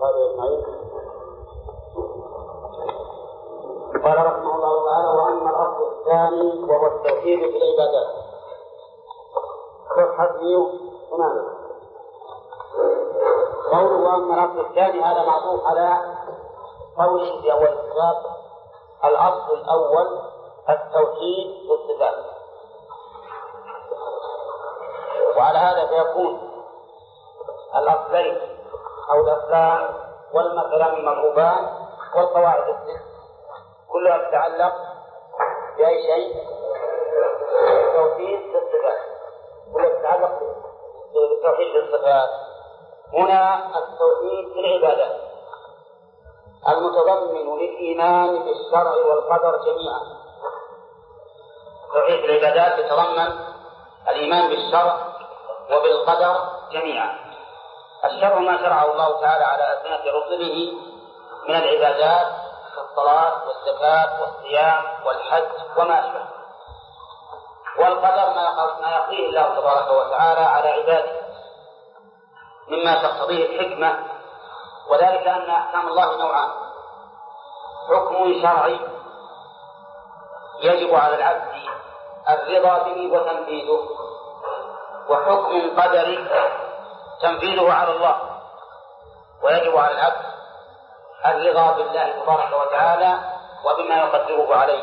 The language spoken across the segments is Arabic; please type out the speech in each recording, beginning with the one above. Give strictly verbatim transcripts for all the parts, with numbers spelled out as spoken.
وصحبه أجمعين. قال رحمه الله تعالى: وأما الأصل الثاني وهو التوحيد في العبادات. حديث هنا قوله وأما الأصل الثاني هذا معطوف على قوله في أول الكتاب: الأصل الأول التوحيد في الصفات. وعلى هذا فيكون الأصلين أو الأصلان والمثلان المضروبان والقواعد الست كلها تتعلق بأي شيء؟ التوحيد في الصفات، كلها تتعلق بالتوحيد في الصفات. هنا التوحيد في العبادات المتضمن للإيمان بالشرع والقدر جميعا. التوحيد في العبادات يتضمن الإيمان بالشرع وبالقدر جميعا. الشرع ما شرعه الله تعالى على ألسنة رسله من العبادات كالصلاة والزكاة والصيام والحج وما أشبه، والقدر ما يقضيه الله تبارك وتعالى على عباده مما تقتضيه الحكمة، وذلك أن أحكام الله نوعان: حكم شرعي يجب على العبد الرضا به وتنفيذه، وحكم قدري تنفيذه على الله ويجب على العبد الرضا بالله تبارك وتعالى وبما يقدره عليه.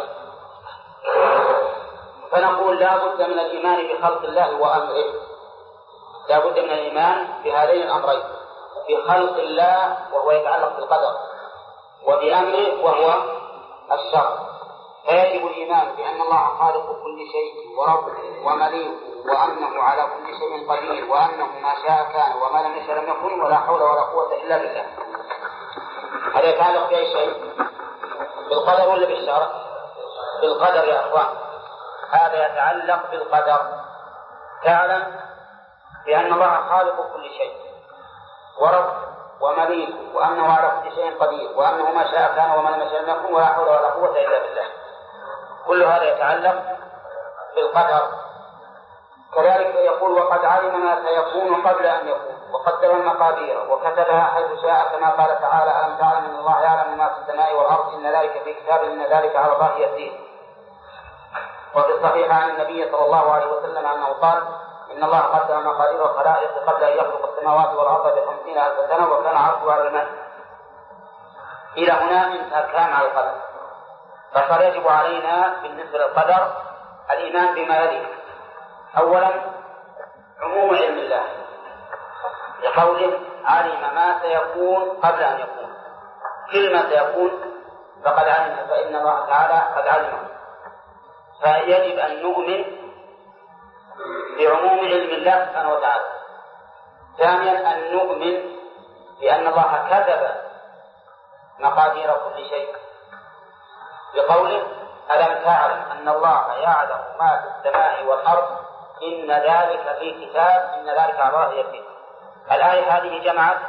فنقول لا بد من الإيمان بخلق الله وأمره، لا بد من الإيمان بهذين الأمرين: بخلق الله وهو يتعلق بالقدر، وبأمره وهو الشرع. فيجب الإيمان بأن الله خالق كل شيء ورب ومليك، وأنه على كل شيء قدير، وأنه ما شاء كان وما لم يشاء لم يكن، ولا حول ولا قوة إلا بالله. هذا يتعلق بأي شيء؟ بالقدر ولا بالشرع؟ بالقدر يا أخوان، هذا يتعلق بالقدر. تعلم بأن الله خالق كل شيء ورب ومليك، وأنه على كل شيء قدير، وأنه ما شاء كان وما لم يشاء لم يكن، ولا حول ولا قوة إلا بالله. كل هذا يتعلق بالقدر. كذلك يقول: وقد علم ما سيكون قبل أن يكون، وقدر المقادير وكتبها حيث شاء، كما قال تعالى: ألم تعلم أن الله يعلم ما في السماء والأرض، إن ذلك في كتاب، إن ذلك على الله يسير. وفي الصحيح عن النبي صلى الله عليه وسلم أنه قال: إن الله قدر مقادير الخلائق قبل أن يخلق السماوات والأرض بخمسين ألف سنة، وكان عرشه على الماء. إلى هنا من أركان على القدر. فصار يجب علينا بالنسبة للقدر الإيمان بما يلي: أولا عموم علم الله، لقوله: علم ما سيكون قبل أن يكون. كل ما سيكون فقد علم، فإن الله تعالى قد علمه. فيجب أن نؤمن بعموم علم الله سبحانه وتعالى. ثانيا أن نؤمن بأن الله كتب مقادير كل شيء، بقوله: ألم تعلم أن الله يعلم ما في السماء والأرض، إن ذلك في كتاب، إن ذلك على الله يسير. الآية هذه جمعت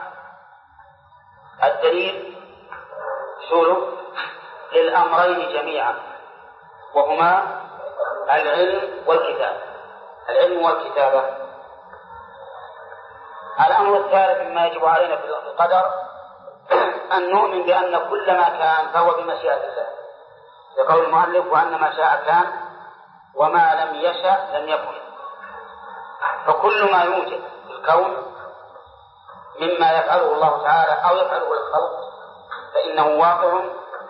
الدليل شروط للأمرين جميعا، وهما العلم والكتاب، العلم والكتابة. الأمر الثالث مما يجب علينا في القدر أن نؤمن بأن كل ما كان فهو بمشيئة الله، لقول المؤلف: وأن ما شاء كان وما لم يشأ لم يكن. فكل ما يوجد في الكون مما يفعله الله تعالى أو يفعله الخلق فإنه واقع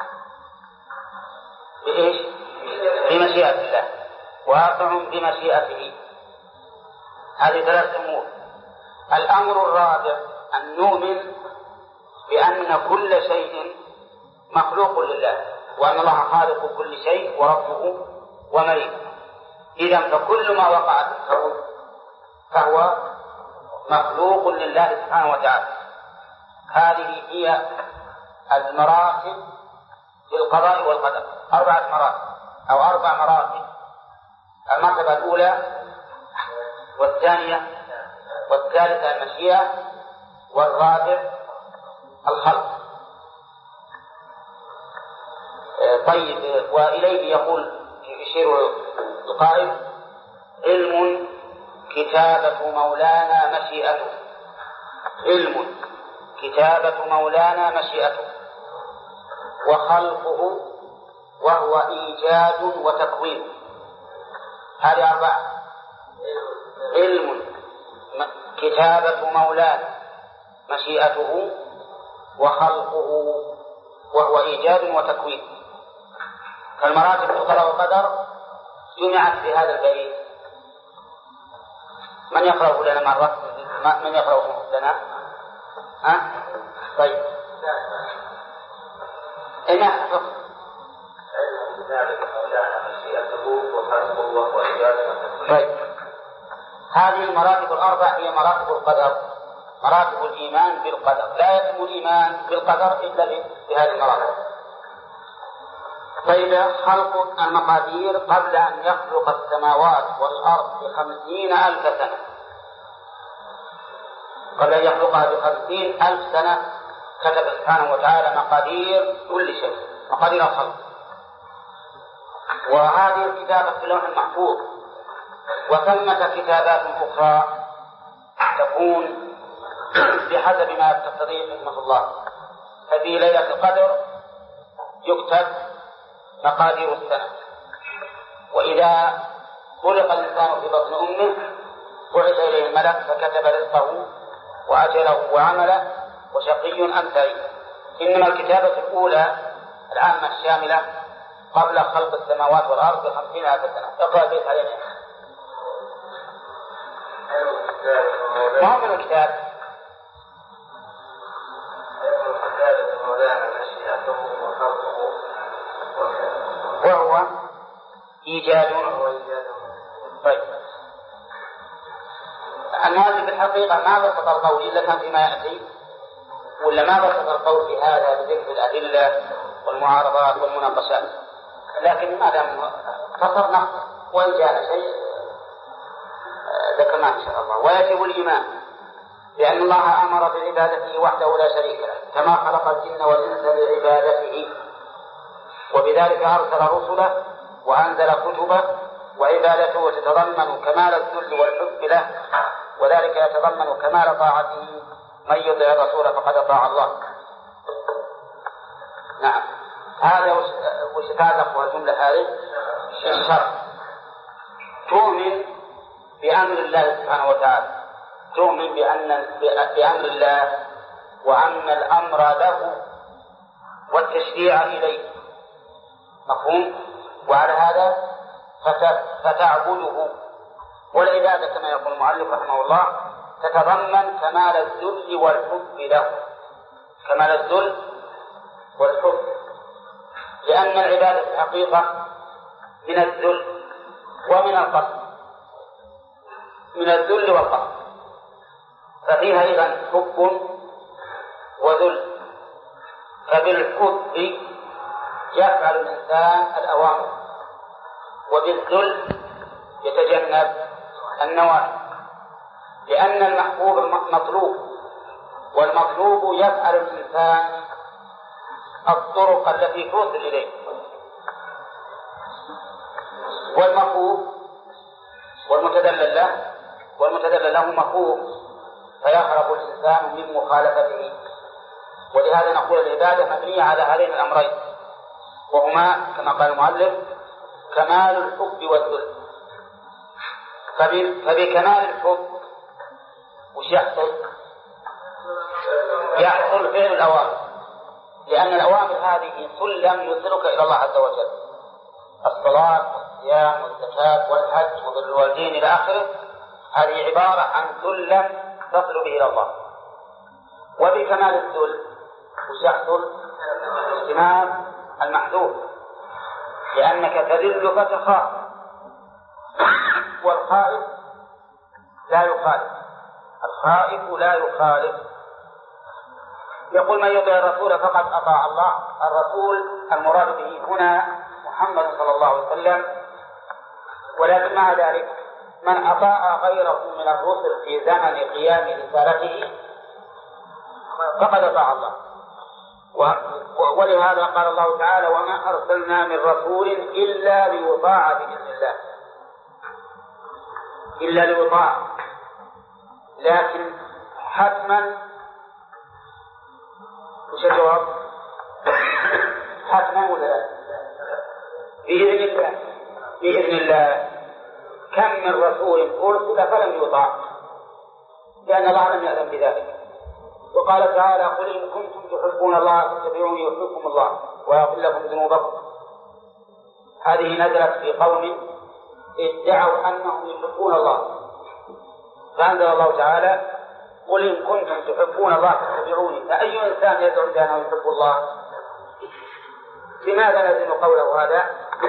بإيش؟ بمشيئة الله، واقع بمشيئته. هذه ثلاث أمور. الأمر الرابع أن نؤمن بأن كل شيء مخلوق لله، وأن الله خالق كل شيء وربه ومليكه. إذن فكل ما وقع في الكون فهو مخلوق لله سبحانه وتعالى. هذه هي المراتب في القضاء والقدر، أربعة مراتب أو أربع مراتب: المرتبة الأولى والثانية والثالثة المشيئة، والرابع الخلق. طيب، وإليه يقول يشير القائل: علم كتابة مولانا مشيئته. علم كتابة مولانا مشيئته، وخلقه وهو إيجاد وتكوين. هذه أربعة: علم، كتابة مولانا مشيئته، وخلقه وهو إيجاد وتكوين. فالمراتب القضاء والقدر جمعت في هذا البيت. من يقرأه لنا مرة؟ من يقرأه لنا؟ ها؟ طيب. إيه نعم. طيب. هذه المراتب الأربع هي مراتب القدر، مراتب الإيمان بالقدر. لا يتم الإيمان بالقدر إلا بهذه المراتب. طيب. خلق المقادير قبل أن يخلق السماوات والأرض بخمسين ألف سنة، قبل أن يخلقها بخمسين ألف سنة كتب سبحانه وتعالى مقادير كل شيء، مقادير الخلق. وهذه الكتابة في اللوح المحفوظ. وثمة كتابات أخرى تكون بحسب ما تقتضيه حكمة الله. ففي ليلة القدر يكتب مقادير السنة، وإذا خلق الإنسان في بطن أمه بعث إليه الملك فكتب رزقه وأجله وعمله وشقي أم سعيد. إنما الكتابة الأولى العامة الشاملة قبل خلق السماوات والأرض بخمسين ألف سنة. اقرأ بيت علينا. ما هو من الكتاب؟ وهو إيجاد. طيب. الناس في الحقيقة ما بسط القول إلا كان فيما يأتي، ولا ما بسط القول في هذا بذكر الأدلة والمعارضات والمناقشات، لكن ما دام فصل نقص وإن جاء شيء ذكرناه إن شاء الله. ويجب الإيمان لأن الله أمر بعبادته وحده لا شريك له، كما خلق الجن والإنس لعبادته، وبذلك أرسل رسله وأنزل كتبه. وعبادته تتضمن كمال الذل والحب له، وذلك يتضمن كمال طاعته. من يطع الرسول فقد أطاع الله. نعم. هذا وش تعلق الجملة هذه؟ الشرع. تؤمن بأمر الله سبحانه وتعالى، تؤمن بأن بأمر الله وأن الأمر له والتشريع إليه، مفهوم؟ وعلى هذا فتعبده. والعبادة كما يقول المؤلف رحمه الله تتضمن كمال الذل والحب له، كمال الذل والحب، لأن العبادة في الحقيقة من الذل ومن القصد، من الذل والقصد، ففيها إذن حب وذل. فبالحب يفعل الإنسان الأوامر، وبالذل يتجنب النواهي، لأن المحبوب مطلوب، والمطلوب يفعل الإنسان الطرق التي توصل إليه. والمحبوب والمتدلل له والمتدلل له محبوب، فيهرب الإنسان من مخالفته. ولهذا نقول العبادة مبنية على هذين الأمرين، وهما كما قال المؤلف كمال الحب والذل. فبكمال الحب وش يحصل؟ يحصل فعل الأوامر، لأن الأوامر هذه سلم يوصلك إلى الله عز وجل. الصلاة والصيام والزكاة والحج وبر الوالدين إلى آخره، هذه عبارة عن سلم تصل به إلى الله. وبكمال الذل وش يحصل؟ اجتناب المحذور، لأنك تذل فتخاف، والخائف لا يخالف، الخائف لا يخالف. يقول من يطع الرسول فقد أطاع الله. الرسول المراد به هنا محمد صلى الله عليه وسلم، ولكن مع ذلك من أطاع غيره من الرسل في زمن قيام رسالته فقد أطاع الله. ولهذا قال الله تعالى وما أرسلنا من رسول إلا ليطاع بإذن الله، إلا ليطاع. لكن حتما وش الجواب؟ حتما ولا لا؟ بإذن الله بإذن الله. كم من رسول أرسل فلم يطاع لأن الله لم يأذن بذلك. وقال تعالى: قل إن كنتم تحبون الله فاتبعوني يحببكم الله ويغفر لكم ذنوبكم. هذه نزلت في قوم ادعوا أنهم يحبون الله، فأنزل الله تعالى: قل إن كنتم تحبون الله فاتبعوني. فأي إنسان يدعو أنه يحب الله؟ لماذا نزل قوله هذا؟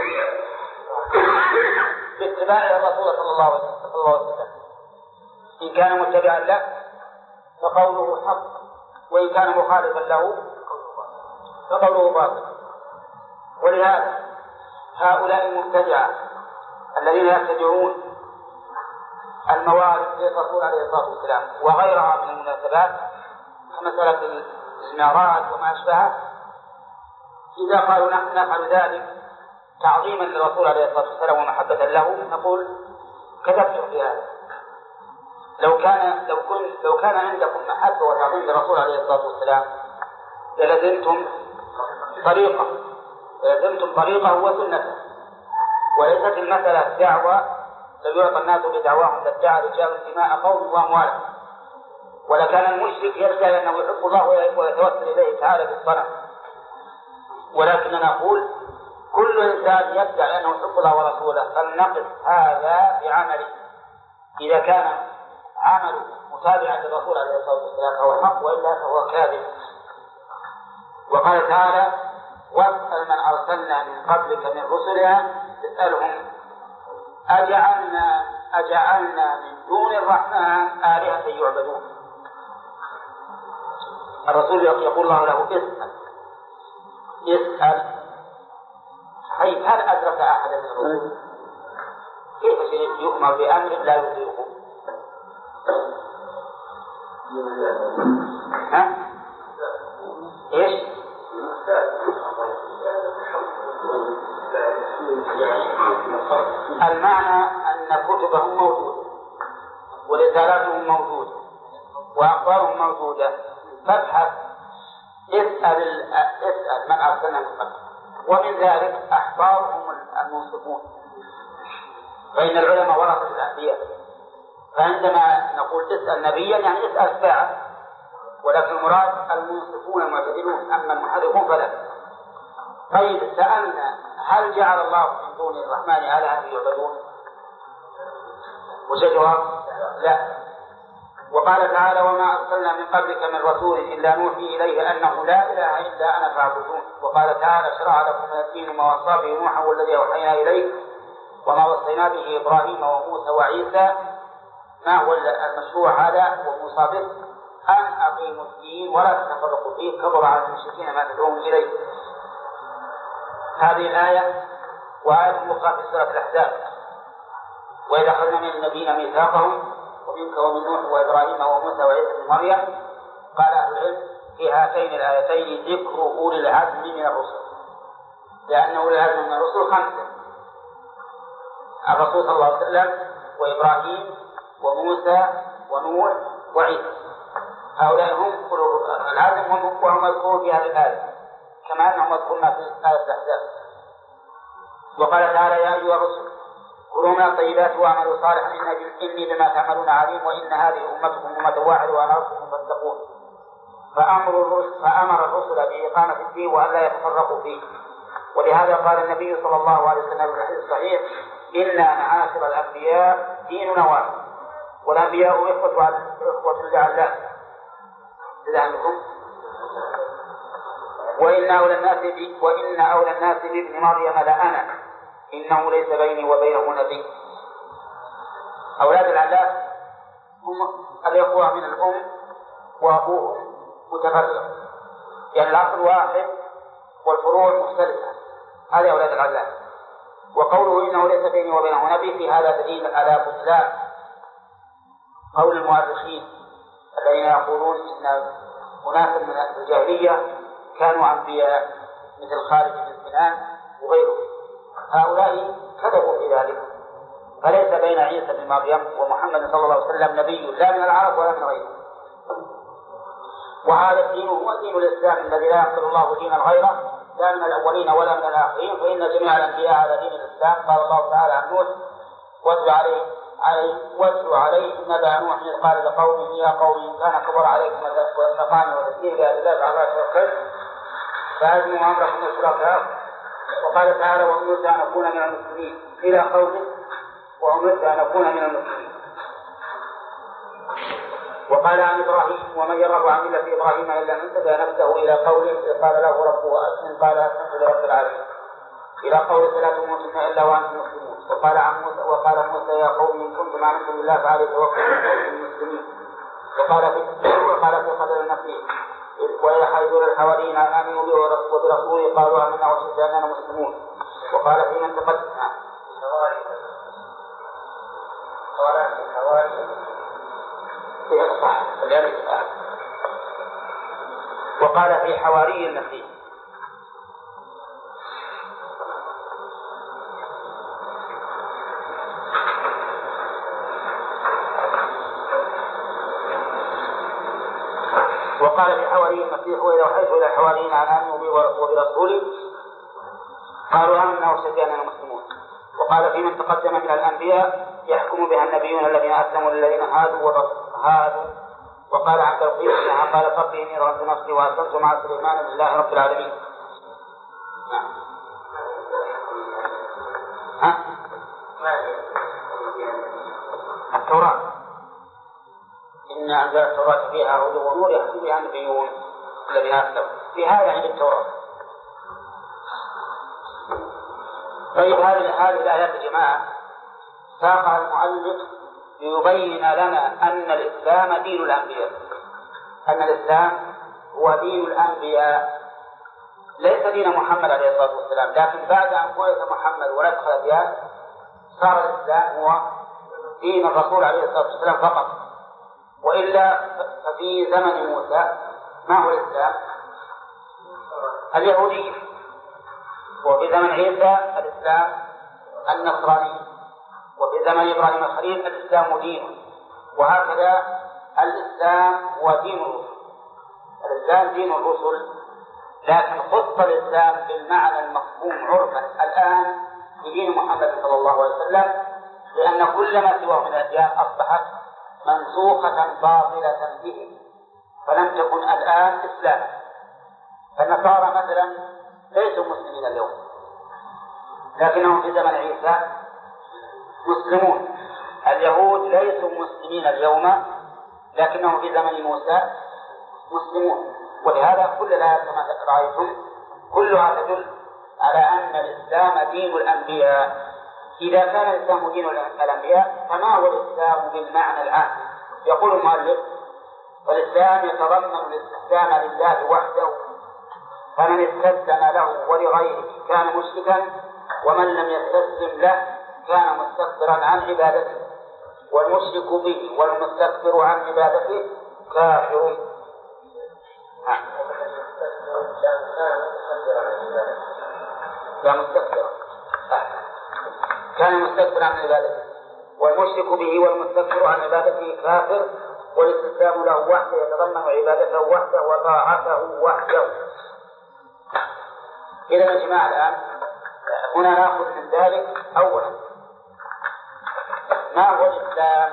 باتباع الرسول صلى الله عليه وسلم. إن كان متبعا له فقوله حق، وإن كان مخالفا له فقوله باطل. ولهذا هؤلاء المبتدعة الذين يتبعون الموارد للرسول عليه الصلاة والسلام وغيرها من المناسبات كمسألة الإمارات وما أشبهه، إذا قالوا نحن نفعل ذلك تعظيما للرسول عليه الصلاة والسلام ومحبة له، نقول كذبتم في هذا. لو كان لو كنت لو كان عندكم محبة وتعظيم للرسول عليه الصلاة والسلام للزمتم طريقة للزمتم طريقة وسنته، وليست المسألة دعوة لو يعطى الناس بدعواهم لادعى رجال دماء قوم وأموالهم، ولكان المشرك يدعي أنه يحب الله ويتوسل إليه تعالى بالصلاة. ولكننا نقول كل إنسان يدعي أنه يحب الله ورسوله فلنقف هذا بعمله. إذا كان عمل متابعا للرسول عليه الصلاة والسلام فهو حق، وإلا فهو كاذب. وقال تعالى: واسأل من أرسلنا من قبلك من رسلنا تسألهم أجعلنا أجعلنا من دون الرحمن آلهة يعبدون. الرسول يقول الله له: اسأل اسأل. طيب هل أدرك أحد من الرسل؟ كيف شيء يؤمر بأمر لا يطيقه؟ ها؟ إيش؟ المعنى أن كتبهم موجودة ورسالاتهم موجودة وأخبارهم موجودة، فابحث اسأل اسأل من أرسلنا من قبل. ومن ذلك أحبارهم المنصفون، فإن العلماء ورثة الأنبياء، فعندما نقول اسأل نبيا يعني اسأل ساعة، ولكن المراد المنصفون المعتدلون، أما المحرفون فلا. طيب سألنا: هل جعل الله من دون الرحمن آلهة يعبدون؟ وش الجواب؟ لا. وقال تعالى: وما أرسلنا من قبلك من رسول إلا نوحي إليه أنه لا إله إلا أنا فاعبدون. وقال تعالى: شرع لكم من الدين ما وصى به نوحا والذي أوحينا إليه وما وصينا به إبراهيم وموسى وعيسى. ما هو المشروع هذا وموصى به؟ أن أقيموا الدين ولا تتفرقوا فيه، كبر على المشركين ما تدعون إليه. هذه الآية وآية أخرى في سورة الأحزاب: وإذا أخذنا من النبيين ميثاقهم ومنك ومن نوح وإبراهيم وموسى وعيسى بن مريم. قال أهل العلم في هاتين الآيتين ذكر أولي العزم من الرسل، لأن أولي العزم من الرسل خمسة: الرسول صلى الله عليه وسلم وإبراهيم وموسى ونوح وعيسى. هؤلاء هم أولو العزم وهم مذكورون في هذه الآية كما أنهم مذكورون في آية الأحزاب. وقال تعالى: يا أيها الرسل كلوا من الطيبات واعملوا صالحا إني بما تعملون عليم وإن هذه أمتكم أمة واحدة وأنا ربكم فاتقون. فأمر الرسل فأمر الرسل بإقامة الدين وأن لا يتفرقوا فيه. ولهذا قال النبي صلى الله عليه وسلم في الحديث الصحيح: إنا معاشر الأنبياء ديننا واحد والأنبياء إخوة إخوة لعلات لعلكم وإن أولى الناس بي وإن أولى الناس بابن مريم لأنا إنه ليس بيني وبينه نبي. أولاد العلات هم الإخوة من الأم وأبوهم متفرق، يعني الأصل واحد والفروع مختلفة. هذا أولاد العلات. وقوله إنه ليس بيني وبينه نبي في هذا دليل على بطلان قول المؤرخين الذين يقولون إن أناس من الجاهلية كانوا أنبياء مثل خالد بن سنان وغيره. هؤلاء كذبوا في ذلك، فليس بين عيسى بن مريم ومحمد صلى الله عليه وسلم نبي لا من العرب ولا من غيره. وهذا الدين هو دين الإسلام الذي لا يقبل الله دينا غيره لا من الأولين ولا من الآخرين، فإن جميع الأنبياء على دين الإسلام. قال الله تعالى عن نوح: واتل عليه واتل عليه نبأ نوح إذ قال لقومه يا قوم إن كان كبر عليكم مقامي وتذكير بآيات الله فعلى توكلت فأزموا أمركم وشركاء. وقال تعالى: وأمرت أن أكون من المسلمين إلى قوله: وأمرت أن أكون من المسلمين. وقال عن إبراهيم: ومن يرغب عن ملة إبراهيم إلا من سفه نفسه إلى قوله: قال له ربه أسلم قال أسلمت لرب العالمين إلى قوله: فلا تموتن إلا وأنتم مسلمون. وقال عن موسى وقال موسى: يا قوم إن كنتم آمنتم بالله فعليه توكلوا إن كنتم مسلمين. وقال في وقال في خلل النفي: وإذا حيثوا للحواريين أن آمنوا به وبرسوله قالوا آمنا واشهد أننا مسلمون. وقال في من تقدم وقال في حواري النفي. وقال في حواري المسيح: وإذا أوحيت إلى الحواريين أن آمنوا بي وبرسولي قالوا آمنا واشهد أننا مسلمون. وقال في من تقدم من الأنبياء: يحكم بها النبيون الذين أسلموا للذين هادوا وهادوا. وقال عن توقيف أنها قال: رب إني ظلمت نفسي وأسلمت مع سليمان لله رب العالمين. ها؟ التوراة إن أنزل التوراة فيها هدى ونور يحكم بها النبيون الذين أسلموا في هذا عند التوراة. طيب هذه الآيات يا جماعة ساقها المؤلف ليبين لنا أن الإسلام دين الأنبياء، أن الإسلام هو دين الأنبياء ليس دين محمد عليه الصلاة والسلام. لكن بعد أن بعث محمد ونسخ الأديان صار الإسلام هو دين الرسول عليه الصلاة والسلام فقط. وإلا ففي زمن موسى ما هو الإسلام؟ اليهودية. وفي زمن عيسى الإسلام النصراني. وفي زمن إبراهيم الخليل الإسلام دين. وهكذا الإسلام هو دين الرسل. الإسلام دين الرسل، لكن خص الإسلام بالمعنى المفهوم عرفا الآن بدين محمد صلى الله عليه وسلم، لأن كل ما سواه من الأديان أصبحت منسوخة باطلة به، فلم تكن الآن إسلام. فالنصارى مثلا ليسوا مسلمين اليوم، لكنهم في زمن عيسى مسلمون. اليهود ليسوا مسلمين اليوم، لكنهم في زمن موسى مسلمون. ولهذا كل الآيات كما رأيتم كلها تدل على أن الإسلام دين الأنبياء. إذا كان الإسلام دين الأنبياء فما هو الإسلام بالمعنى العام؟ يقول المؤلف: والإسلام يتضمن الاستسلام لله وحده، فمن استسلم له ولغيره كان مشركا، ومن لم يستسلم له كان مستكبرا عن عبادته، والمشرك به والمستكبر عن عبادته كافر. لا مستكبرا كان مستكبرا عن عبادته، والمشرك به والمستكبر عن عبادته كافر، والاستسلام له وحده يتضمن عبادته وحده وطاعته وحده. إذا يا جماعة الآن هنا نأخذ من ذلك أولا ما هو الإسلام؟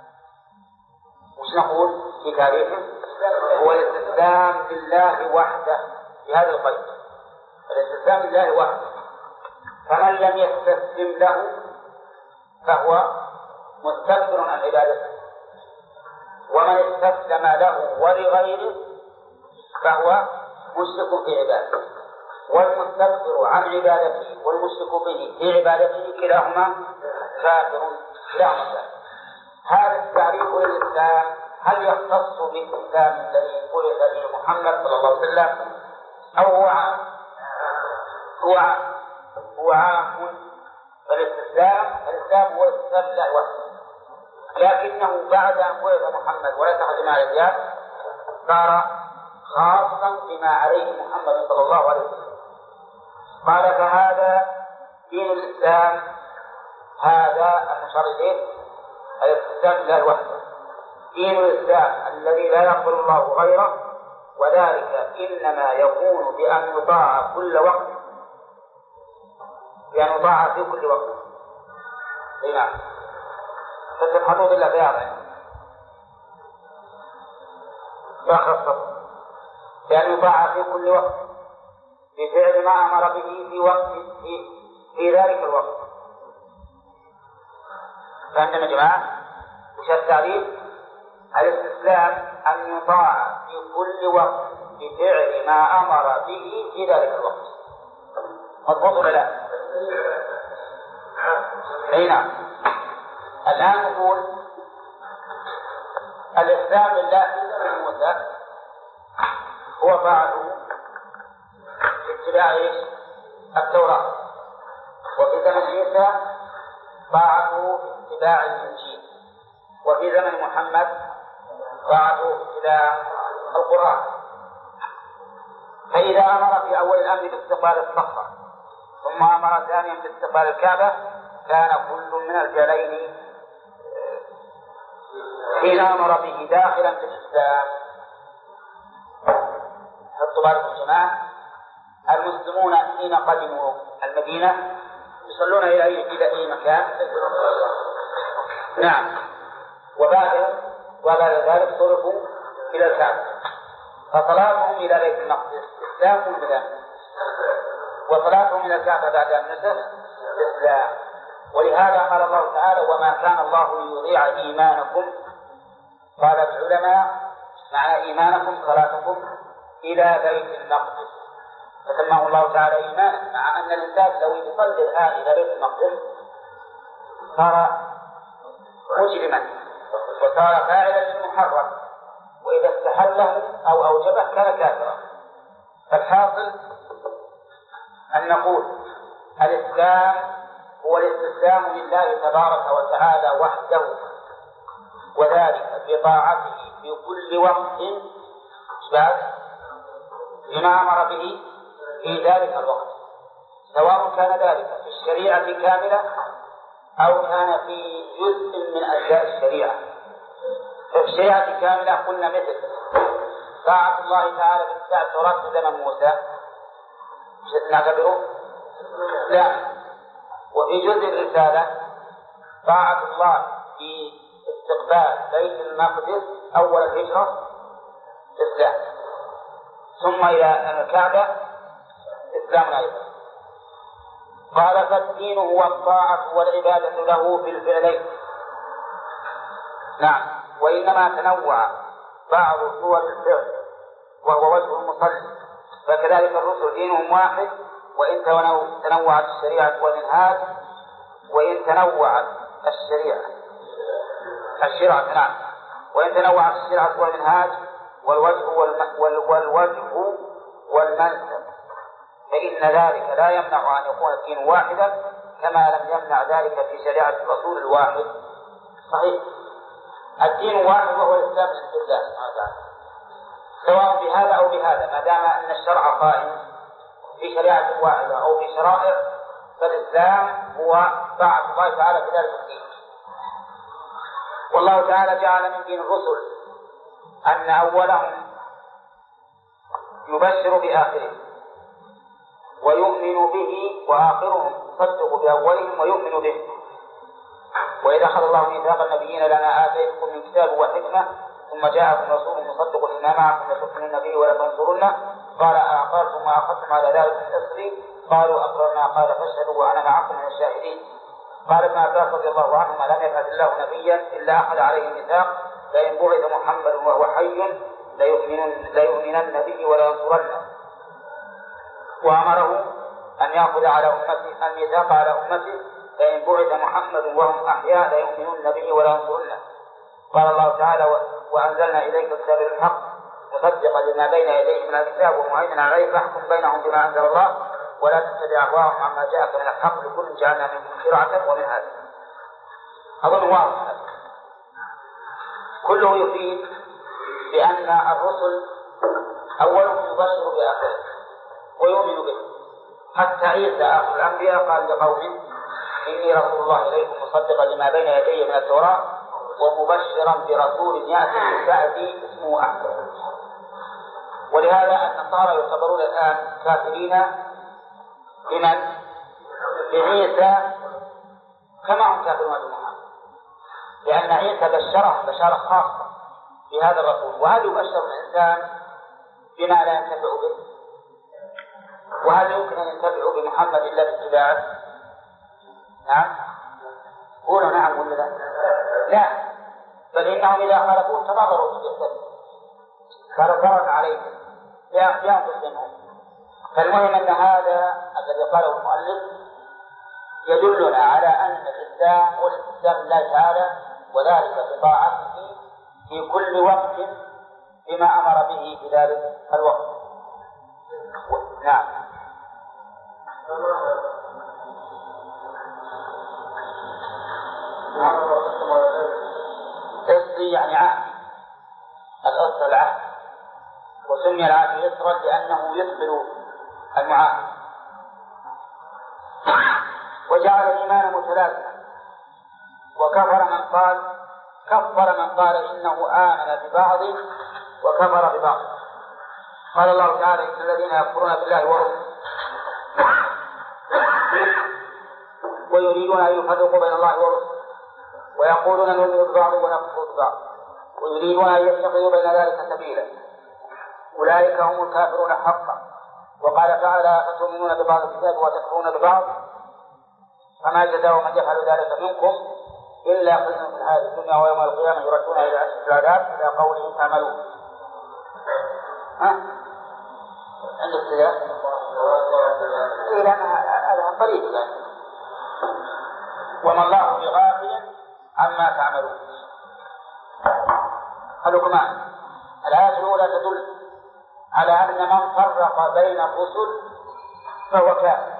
وش نقول في تعريفه؟ هو الاستسلام لله وحده بهذا القيد، الاستسلام لله وحده. فمن لم يستسلم له فهو مستكبر عن عبادته، ومن استسلم له ولغيره فهو مشرك في عبادته. والمستكبر عن عبادته والمشرك به في عبادته كلاهما كافر كلاهما كافر. هذا التعريف للإسلام هل يختص بالإسلام الذي بعث به محمد صلى الله عليه وسلم أو هو عام؟ هو عام هو عام. فالاستسلام الإسلام هو الاستسلام لله وحده، لكنه بعد أن بعث محمد ونسخ جميع الأديان صار خاصا بما عليه محمد صلى الله عليه وسلم. قال: فهذا دين الإسلام، هذا المشار إليه الاستسلام لله وحده، دين الإسلام الذي لا يقبل الله غيره وذلك إنما يكون بأن يطاع كل وقت، بأن يطاع في كل وقت. نعم. ففي حدود الله بياضا فخصص بأن يطاع في كل وقت بفعل ما أمر به في وقت في, في ذلك الوقت. فعندنا جماعة وش التعريف؟ الاستسلام أن يطاع في كل وقت بفعل ما أمر به في ذلك الوقت. مضبوط ولا لا؟ أي نعم. الآن نقول الإسلام لله في زمن موسى هو طاعته اتباع التوراة، وفي زمن عيسى طاعته اتباع الإنجيل، وفي زمن محمد طاعته اتباع القرآن. فإذا أمر في أول الأمر باستقبال الصخرة ثم أمر ثانيا باستقبال الكعبة كان كل من الجلين حين أمر به داخلا في الإسلام. حطوا بالكم جماعة، المسلمون حين قدموا المدينة يصلون إلى إلى أي مكان؟ نعم. وبعد وبعد ذلك صرفوا إلى الكعبة، فصلاتهم إلى بيت المقدس إسلام بلا، وصلاتهم إلى الكعبة بعد أن نزل إسلام. ولهذا قال الله تعالى: وما كان الله ليضيع إيمانكم. قال العلماء: معنى إيمانكم صلاتكم إلى بيت المقدس، فسماه الله تعالى إيمانا، مع أن الإنسان لو يصلي الآن إلى بيت المقدس صار مجرما وصار فاعلا للمحرم، وإذا استحله أو أوجبه كان كافرا. فالحاصل أن نقول الإسلام هو الاستسلام لله تبارك وتعالى وحده، وذلك بطاعته في كل وقت بما أمر به في ذلك الوقت، سواء كان ذلك في الشريعة كاملة أو كان في جزء من أجزاء الشريعة. في الشريعة كاملة قلنا مثل طاعة الله تعالى باتباع التوراة في زمن موسى نعتبره لا، وفي جزء الرسالة طاعة الله في استقبال بيت المقدس أول الهجرة إسلام، ثم إلى الكعبة إسلام أيضا. قال: فالدين هو الطاعة والعبادة له في الفعلين. نعم. وإنما تنوع بعض صور الفعل وهو وجه المصلي، فكذلك الرسل دينهم واحد، وإن تنوعت الشريعة والمنهاج، وإن تنوعت الشريعة الشرعة نعم وإن تنوعت الشريعة والمنهاج والوجه والوجه والمنسب، فإن ذلك لا يمنع أن يكون الدين واحدا، كما لم يمنع ذلك في شريعة الرسول الواحد. صحيح، الدين واحد وهو الإسلام من الله سبحانه وتعالى، سواء بهذا أو بهذا، ما دام أن الشرع قائم في شريعة واحدة أو في شرائع، فالإسلام هو طاعة الله تعالى في ذلك الدين. والله تعالى جعل من دين الرسل أن أولهم يبشر بآخره ويؤمن به، وآخرهم يصدق بأولهم ويؤمن به. وإذا أخذ الله ميثاق النبيين لما آتيتكم من كتاب وحكمة ثم جاءكم رسول مصدق لما معكم لتؤمنن به ولتنصرنه قال: أأقررتم وأخذتم على ذلك من إصري؟ قالوا: أقررنا. قال: فاشهدوا وأنا معكم من الشاهدين. قال ابن عباس رضي الله عنهما: لم يبعث الله نبيا إلا أخذ عليه الميثاق، لئن بعث محمد وهو حي ليؤمنن به ولينصرنه. وأمره أن يأخذ على أمته الميثاق على أمته، لئن بعث محمد وهم أحياء ليؤمنن به ولينصرنه. قال الله تعالى: وأنزلنا إليك الكتاب بالحق مصدقا لما بين يديه من الكتاب ومهيمنا عليه فاحكم بينهم بما أنزل الله ولا تتبع أهواءهم عما جاءك من الحق، لكل جعلنا منكم شرعة ومنهاجا. أظن واضح، كله يفيد بأن الرسل أولهم يبشر بآخره ويؤمن به. حتى عيسى آخر الأنبياء قال لقومه: إني رسول الله إليكم مصدقا لما بين يدي من التوراة ومبشرا برسول يأتي من بعدي اسمه أحمد. ولهذا النصارى يعتبرون الآن كافرين لمن؟ بعيسى كما هم كافرون بمحمد، لأن عيسى بشره بشارة خاصة بهذا الرسول، وهل يبشر الإنسان بما لا ينتفع به؟ وهل يمكن أن ينتفع بمحمد إلا باتباعه؟ نعم، قولوا نعم ولا لا؟ لا، بل إنهم إذا خالفوه تضرروا بالجسد، قالوا ضرر عليهم بأنفسهم. فالمهم أن هذا الذي قاله المؤلف يدلنا على أن الإسلام هو الاستسلام لله تعالى، وذلك بطاعته في كل وقت بما أمر به في ذلك الوقت. نعم. إصري يعني عهد، الأصل العهد، وسمي العهد إصرا لأنه يدخل المعاهد. وجعل الإيمان متلازما، وكفر من قال كفر من قال إنه آمن ببعض وكفر ببعض. قال الله تعالى: إن الذين يكفرون بالله ورسله ويريدون أن يفرقوا بين الله ورسله ويقولون نؤمن ببعض ونكفر ببعض ويريدون أن يتخذوا بين ذلك سبيلا أولئك هم الكافرون حقا. وقال تعالى: فتؤمنون ببعض الكتاب وتكفرون ببعض فما جزاء من يفعل ذلك منكم إلا خزي في الحياة الدنيا ويوم القيامة يردون إلى أشد العذاب إلى قوله تعملون. ها؟ عند السلاح إلى هذا طريق يعني. وما الله بغافل عما تعملون. الحكمان الآية الأولى تدل على أن من فرق بين الرسل فهو كافر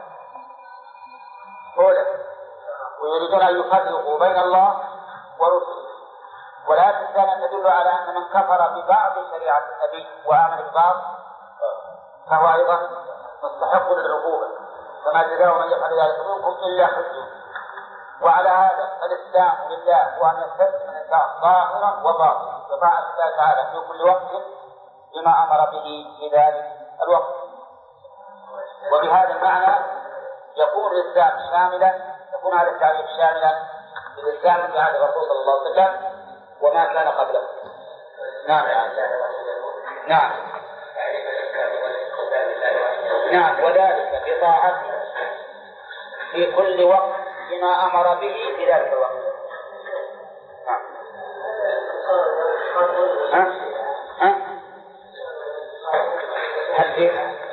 أولا، ويريدون أن يفرقوا بين الله ورسله. والآية الثانية تدل على أن من كفر ببعض شريعة النبي وآمن ببعض فهو أيضا مستحق للعقوبة، فما جزاء من يفعل ذلك منكم إلا خزي. وعلى هذا الإسلام لله وأن يستسلم الإنسان ظاهرا وباطنا بطاعة الله تعالى في كل وقت بما أمر به في ذلك الوقت. وبهذا المعنى يكون الإسلام شاملا، يكون هذا التعريف شاملا للإسلام في عهد الرسول صلى الله عليه وسلم وما كان قبله. نعم نعم نعم وذلك بطاعته في كل وقت بما أمر به في ذلك الوقت. ها ها حدث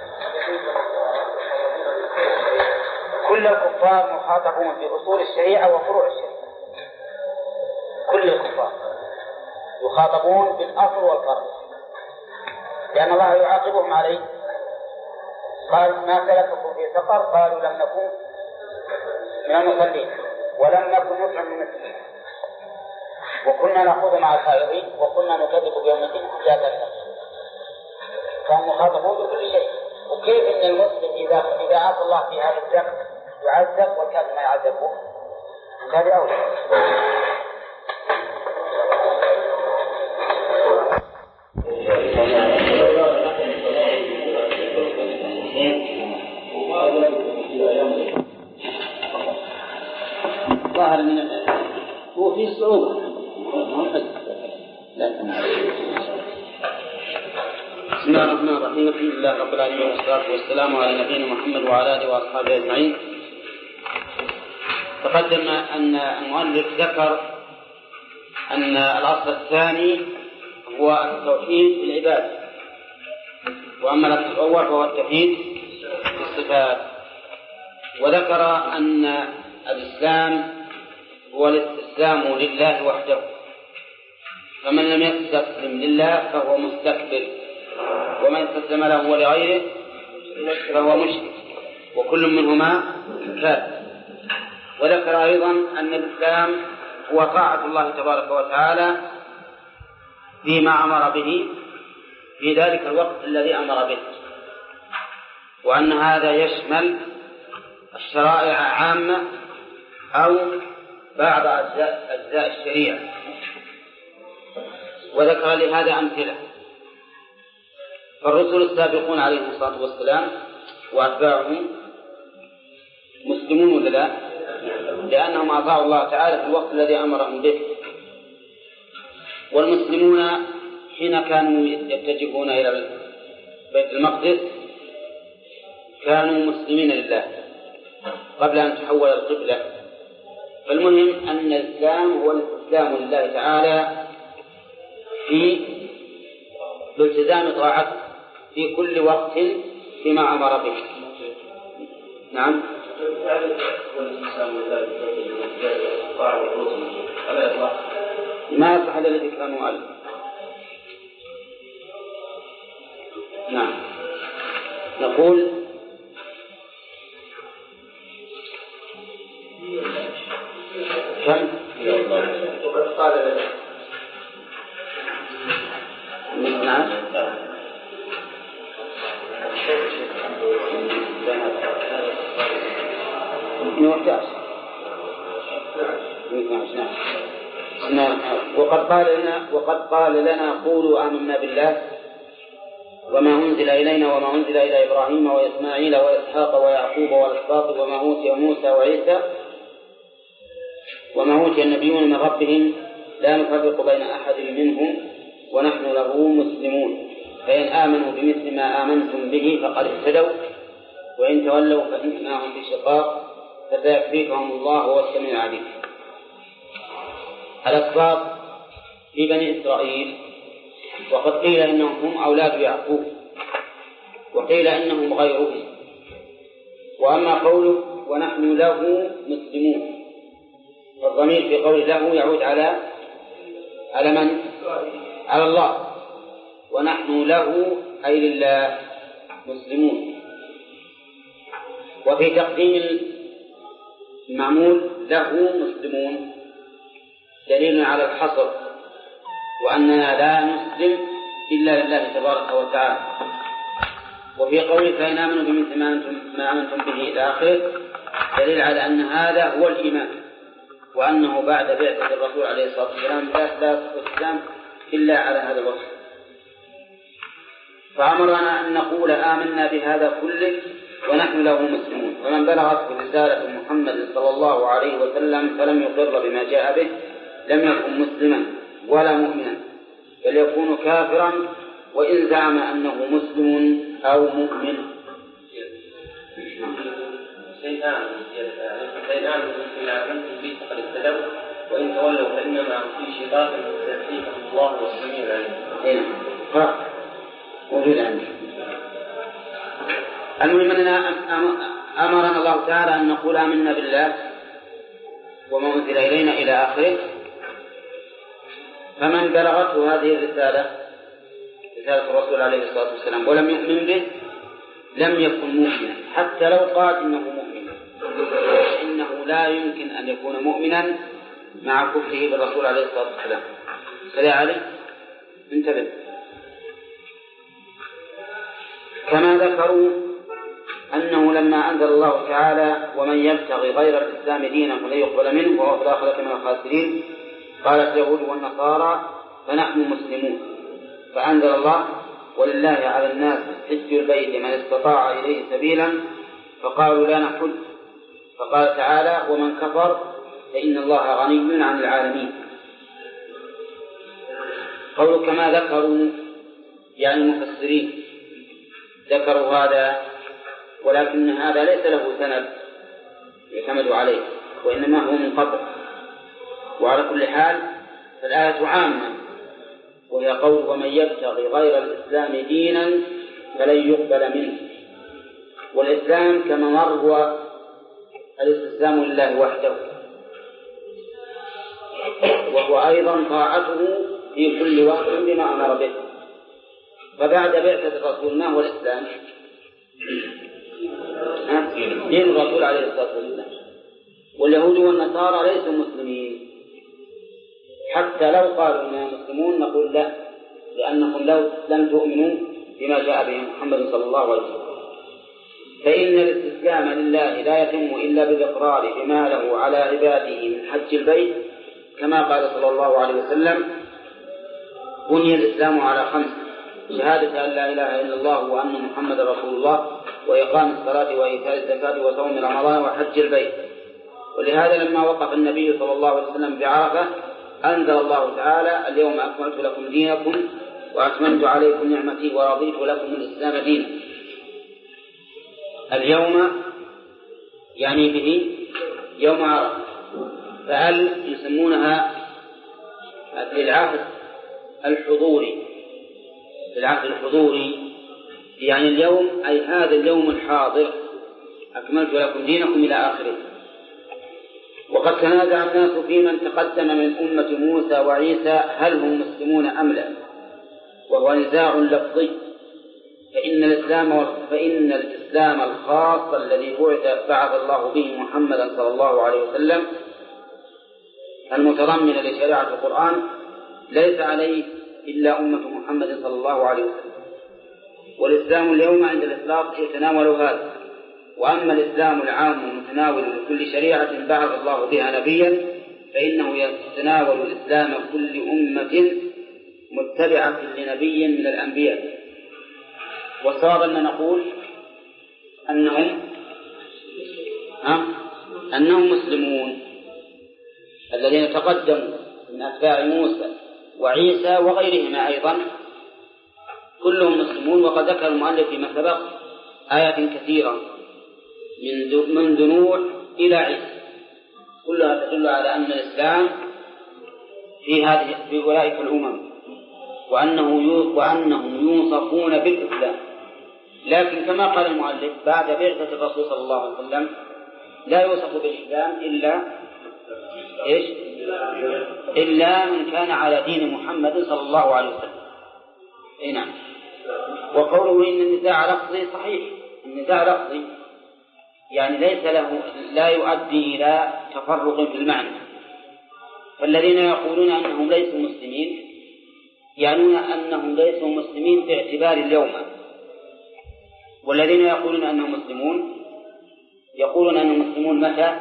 كل الكفار مخاطبون بأصول الشريعة وفروع الشريعة. كل الكفار يخاطبون بالأصل والفرع، لأن الله يعاقبهم عليه. قال: ما سلككم في سقر؟ قالوا: لم نكن من المصلين ولم نكن نطعم المسكين وكنا نخوض مع الخائضين وكنا نكذب بيوم الدين حتى أتانا. فهم مخاطبون بكل شيء. وكيف أن المسلم إذا إذا عصى الله في هذا الذنب يعذب والكافر ما يعذبه؟ هذا أولى. ظاهر من هو في صعوبة. بسم الله الرحمن الرحيم. الحمد لله رب العالمين والصلاة والسلام على نبينا محمد وعلى آله وأصحابه أجمعين. تقدم أن المؤلف ذكر أن الأصل الثاني هو التوحيد في العبادة، وأما الأصل الأول فهو التوحيد في الصفات. وذكر أن الإسلام هو الاستسلام لله وحده، فمن لم يستسلم لله فهو مستكبر، ومن استسلم له ولغيره فهو مشرك، وكل منهما كافر. وذكر أيضا أن الإسلام هو طاعة الله تبارك وتعالى فيما أمر به في ذلك الوقت الذي أمر به، وأن هذا يشمل الشرائع عامة أو بعض أجزاء, أجزاء الشريعة. وذكر لهذا أمثلة. فالرسل السابقون عليهم الصلاة والسلام وأتباعهم مسلمون ولا لا؟ لأنهم أطاعوا الله تعالى في الوقت الذي أمرهم به. والمسلمون حين كانوا يتجهون إلى بيت المقدس كانوا مسلمين لله قبل أن تحول القبلة. فالمهم أن الإسلام هو الاستسلام لله تعالى في التزام طاعته في كل وقت فيما أمر به. نعم. ما يصح الذي كان مؤلف. نعم. نقول كم؟ وقد قال لنا. نعم. نوحتاج. نعم. وقد قال لنا وقد قال لنا قولوا آمنا بالله وما أنزل إلينا وما أنزل إلى إبراهيم وإسماعيل وإسحاق ويعقوب والأسباط وما أوتي موسى وعيسى وما أوتي النبيون من ربهم لا نفرق بين أحد منهم ونحن له مسلمون فإن آمنوا بمثل ما آمنتم به فقد اهتدوا وإن تولوا فإنما هم في شقاق فسيكفيكهم الله هو السميع العليم. الأسباط في بني إسرائيل وقد قيل إنهم هم أولاد يعقوب وقيل إنهم غيرهم. وأما قوله ونحن له مسلمون فالضمير في قول له يعود على على من؟ على الله. ونحن له أي لله مسلمون. وفي تقديم المعمول له مسلمون دليل على الحصر وأننا لا نسلم إلا لله تبارك وتعالى. وفي قوله فإن آمنوا بمثل ما أنتم, ما أنتم به إلى آخره دليل على أن هذا هو الإيمان وأنه بعد بعثة الرسول عليه الصلاة والسلام لا يثبت الإسلام إلا على هذا الوصف. فأمرنا أن نقول آمنا بهذا كله ونحن له مسلمون. ومن بلغت رسالة محمد صلى الله عليه وسلم فلم يقر بما جاء به لم يكن مسلما ولا مؤمنا بل يكون كافرا وإن زعم أنه مسلم أو مؤمن. سيدان بما آمنتم به فقد اهتدوا وإن تولوا فإنما هم في شقاق فسيكفيكهم الله والسميع العليم. موجود عندي. المهم أننا أمرنا الله تعالى أن نقول آمنا بالله وما أنزل إلينا إلى آخره. فمن بلغته هذه الرسالة رسالة الرسول عليه الصلاة والسلام ولم يؤمن به لم يكن مؤمنا حتى لو قال إنه مؤمن فإنه لا يمكن أن يكون مؤمنا مع كفره بالرسول عليه الصلاة والسلام. كذا علي انتبه. كما ذكروا أنه لما أنزل الله تعالى ومن يبتغي غير الإسلام دينا فلن يقبل منه وهو في الآخرة من الخاسرين قالت اليهود والنصارى فنحن مسلمون. فأنزل الله ولله على الناس حج البيت من استطاع إليه سبيلا فقالوا لا نحج. فقال تعالى ومن كفر فإن الله غني عن العالمين. قولوا كما ذكروا يعني المفسرين ذكروا هذا ولكن هذا ليس له سند يعتمد عليه وإنما هو منقطع. وعلى كل حال فالآية عامة وهي قول ومن يبتغي غير الإسلام دينا فلن يقبل منه. والإسلام كما مر هو الاستسلام لله وحده وهو أيضا طاعته في كل وقت بما أمر به. فبعد بعثة الرسول ما هو الإسلام؟ دين الرسول عليه الصلاة والسلام. واليهود والنصارى ليسوا مسلمين حتى لو قالوا إنهم مسلمون نقول لا لأنكم لو لم تؤمنوا بما جاء به محمد صلى الله عليه وسلم. فإن الاستسلام لله لا يتم إلا بالإقرار بما له على عباده من حج البيت كما قال صلى الله عليه وسلم بني الإسلام على خمس شهادة أن لا إله إلا الله وأن محمد رسول الله وإقام الصلاة وإيتاء الزكاة وصوم رمضان وحج البيت. ولهذا لما وقف النبي صلى الله عليه وسلم بعرفة أنزل الله تعالى اليوم أكملت لكم دينكم وأتممت عليكم نعمتي ورضيت لكم الإسلام دينا. اليوم يعني به يوم عرفة، فهل يسمونها للعهد الحضوري؟ للعهد الحضوري يعني اليوم أي هذا اليوم الحاضر أكملت لكم دينكم إلى آخره. وقد تنازع الناس في من تقدم من أمة موسى وعيسى هل هم مسلمون أم لا، وهو نزاع لفظي، فإن الإسلام فإن الإسلام الخاص الذي بعث بعث الله به محمدا صلى الله عليه وسلم المتضمن لشريعة القرآن ليس عليه إلا أمة محمد صلى الله عليه وسلم. والإسلام اليوم عند الإطلاق يتناول هذا. وأما الإسلام العام المتناول لكل شريعة بعث الله بها نبيا فإنه يتناول الإسلام كل أمة متبعة لنبي من الأنبياء. وصار أن نقول أنهم أنهم مسلمون الذين تقدموا من أتباع موسى وعيسى وغيرهما أيضا كلهم مسلمون. وقد ذكر المؤلف فيما سبق آيات كثيرة من منذ نوح إلى عيسى كلها تدل على أن الإسلام في هذه في أولئك الأمم وأنه وأنهم يوصفون بالإسلام. لكن كما قال المؤلف بعد بعثة الرسول صلى الله عليه وسلم لا يوصف بالإسلام إلا إيش؟ إلا من كان على دين محمد صلى الله عليه وسلم. إيه نعم. وقوله إن النزاع لفظي صحيح، النزاع لفظي يعني ليس له لا يؤدي إلى تفرق في المعنى. فالذين يقولون أنهم ليسوا مسلمين يعنون أنهم ليسوا مسلمين باعتبار اليوم، والذين يقولون أنهم مسلمون يقولون أنهم مسلمون متى؟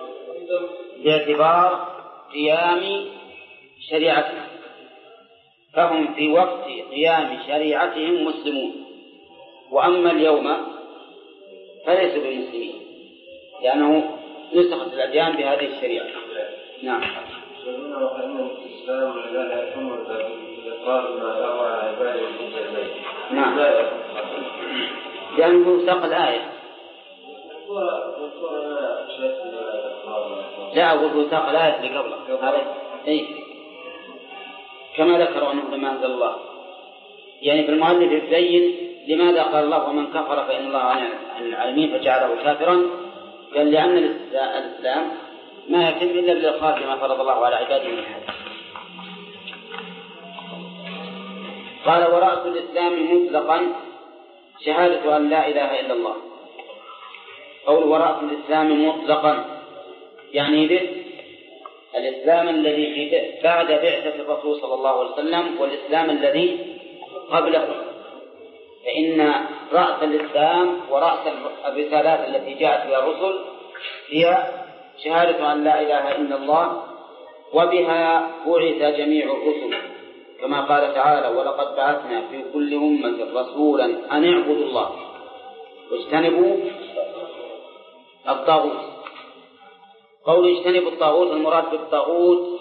باعتبار قيام شريعتهم، فهم في وقت قيام شريعتهم مسلمون. وأما اليوم فليسوا بمسلمين لأنه نسخت الأديان بهذه الشريعة. نعم. نعم. لأنه ساق الآية. لا أقول ساق الآية اللي قبله هذا إيه كما ذكروا أنه لما أنزل الله. يعني في المؤلف يبين لماذا قال الله ومن كفر فإن الله عن العالمين فجعله كافرا. قال لأن الإسلام ما يتم إلا بالإخلاص لما فرض الله على عباده من الحج. قال ورأس الإسلام مطلقا شهادة أن لا إله إلا الله. قول ورأس الإسلام مطلقا يعني به الإسلام الذي بعد بعثة الرسول صلى الله عليه وسلم والإسلام الذي قبله. فإن رأس الإسلام ورأس الرسالات التي جاءت بها الرسل هي شهادة أن لا إله إلا الله، وبها بعث جميع الرسل كما قال تعالى ولقد بعثنا في كل أمة رسولا أن اعبدوا الله واجتنبوا الطاغوت. قول اجتنبوا الطاغوت المراد بالطاغوت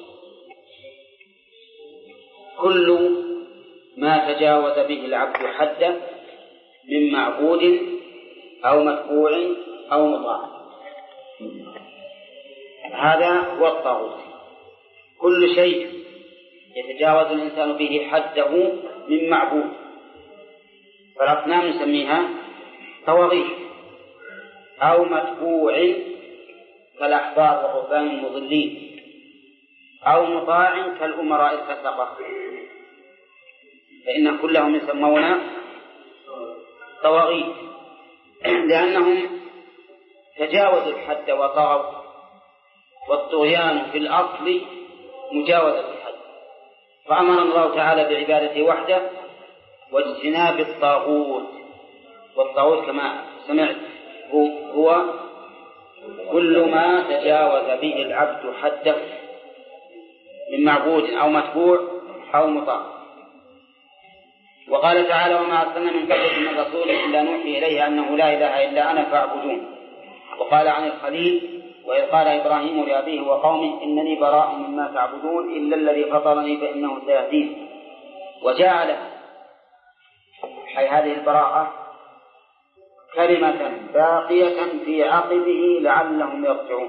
كل ما تجاوز به العبد حده من معبود أو متبوع أو مطاع، هذا هو الطاغوت. كل شيء يتجاوز الإنسان به حده من معبود. فالأصنام نسميها طواغيت، أو متبوع كالأحبار والرهبان المضلين، أو مطاع كالأمراء الفسقة، فإن كلهم يسمون طواغيت لأنهم تجاوزوا الحد وطغوا. والطغيان في الأصل مجاوزة الحد، فأمر الله تعالى بعبادته وحده واجتناب الطاغوت. والطاغوت كما سمعت هو كل ما تجاوز به العبد حده من معبود أو متبوع أو مطاع. وقال تعالى وما أرسلنا من قبلك من رسول إلا نوحي إليه أنه لا إله إلا أنا فاعبدون. وقال عن الخليل وإذ قال إبراهيم لأبيه وقومه إنني براء مما تعبدون إلا الذي فطرني فإنه سيهدين. وجعل أي هذه البراءة كلمة باقية في عقبه لعلهم يرجعون.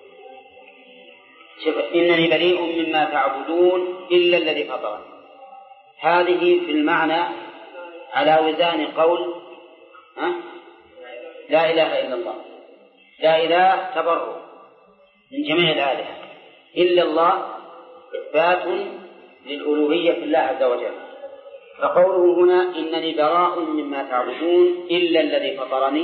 إنني بريء مما تعبدون إلا الذي فطرني، هذه في المعنى على وزان قول ها؟ لا إله إلا الله. لا إله تبرؤ من جميع الآلهة إلا الله إثبات للألوهية في الله عز وجل. فقوله هنا إنني براء مما تعبدون إلا الذي فطرني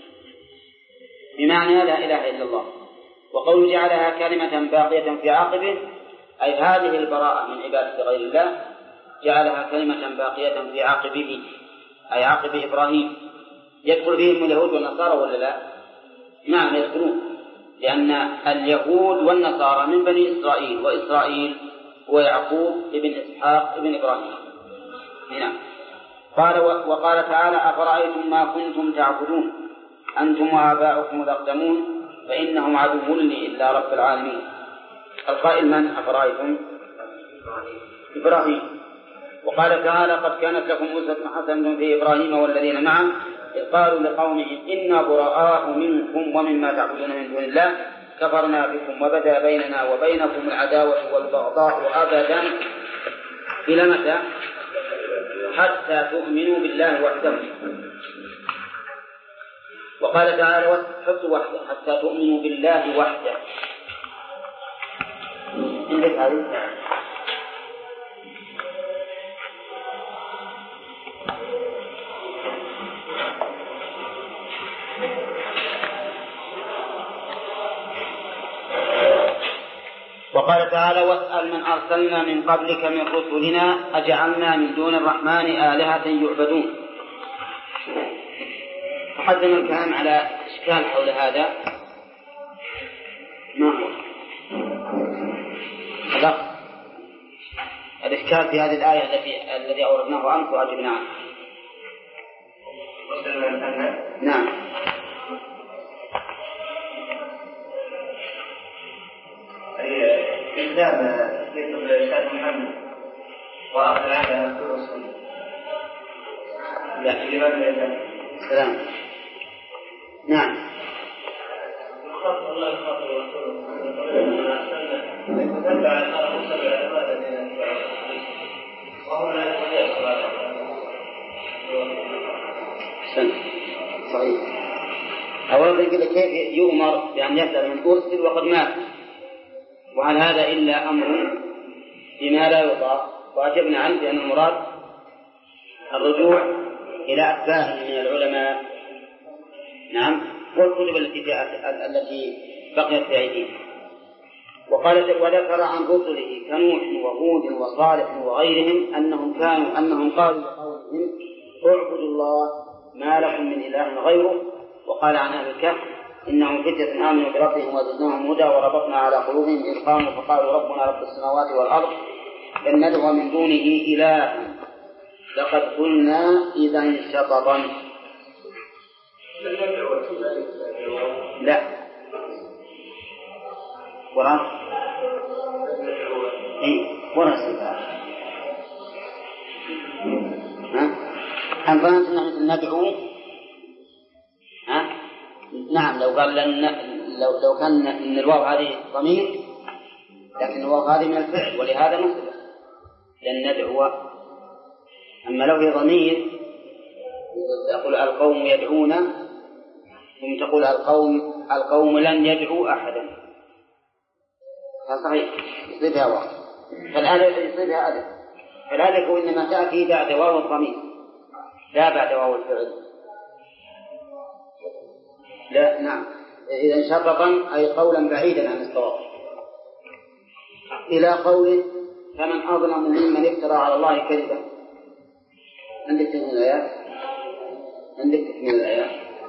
بمعنى لا إله إلا الله. وقوله جعلها كلمة باقية في عقبه أي هذه البراءة من عبادة غير الله جعلها كلمة باقية في عقبه أي عقب إبراهيم. يدخل فيهم اليهود والنصارى ولا لا؟ نعم يدخلون، لأن اليهود والنصارى من بني إسرائيل، وإسرائيل هو يعقوب ابن إسحاق ابن إبراهيم. هنا قال وقال تعالى أفرأيتم ما كنتم تعبدون أنتم وآباؤكم الأقدمون فإنهم عدو لي إلا رب العالمين. القائل من؟ أفرأيتم إبراهيم. وقال تعالى قد كانت لكم أسوة حسنة في إبراهيم والذين معه إذ قالوا لقومهم إنا براء منكم ومما تعبدون من دون الله كفرنا بكم وبدا بيننا وبينكم العداوة والبغضاء أبدا إلى متى؟ حتى تؤمنوا بالله وحده. وقال تعالى حتى وحده حتى تؤمنوا بالله وحده. عندك هذه وقال تعالى واسأل من أرسلنا من قبلك من رسلنا أجعلنا من دون الرحمن آلهة يعبدون. تقدم الكلام على إشكال حول هذا. ما هو الإشكال في هذه الآية التي الذي أوردناه أمس وأجبنا عنه؟ نعم الإسلام يطلب الإرشاد محمد وأخذ على رسول الله. لا لماذا السلام. نعم. خاطر الله خاطر رسوله فتبع على سبع عبادة وهو لا يستطيع الصلاة. صحيح. أولا يقول كيف يؤمر بأن يسأل من أرسل وقد مات، وعن هذا إلا أمر بما لا يضاف. وأجبنا عنه بأن المراد الرجوع إلى أتباعه من العلماء. نعم والكتب التي التي بقيت في أيديهم. وقال وذكر عن رسله كنوح وهود وصالح وغيرهم أنهم كانوا أنهم قالوا لقومهم اعبدوا الله ما لكم من إله غيره. وقال عن أهل الكهف إنهم فتية آمنوا بربهم وزدناهم هدى وربطنا على قلوبهم إذ قاموا فقالوا ربنا رب السماوات والأرض لن ندعو من دونه إلها لقد قلنا إذا شططا. لا وراء إيه وراء سبعة ها أم ظننت أن ندعو ها نعم لو قال لن لو لو كان إن الواو هذه ضمير لكن الواو هذه من الفعل ولهذا نصب لن ندعو. أما لو هي ضمير تقول القوم يدعون ثم تقول القوم القوم لن يدعو أحدا فصحيح يصيبها واو. فالآلة يصيبها ألف. فالآلة إنما تأتي بعد واو الضمير لا بعد واو الفعل. لا نعم إذا شططا أي قولا بعيدا عن الصواب. إلى قوله فمن أظلم ممن افترى على الله كذبا. عندك تكمل الآيات؟ عندك تكمل الآيات؟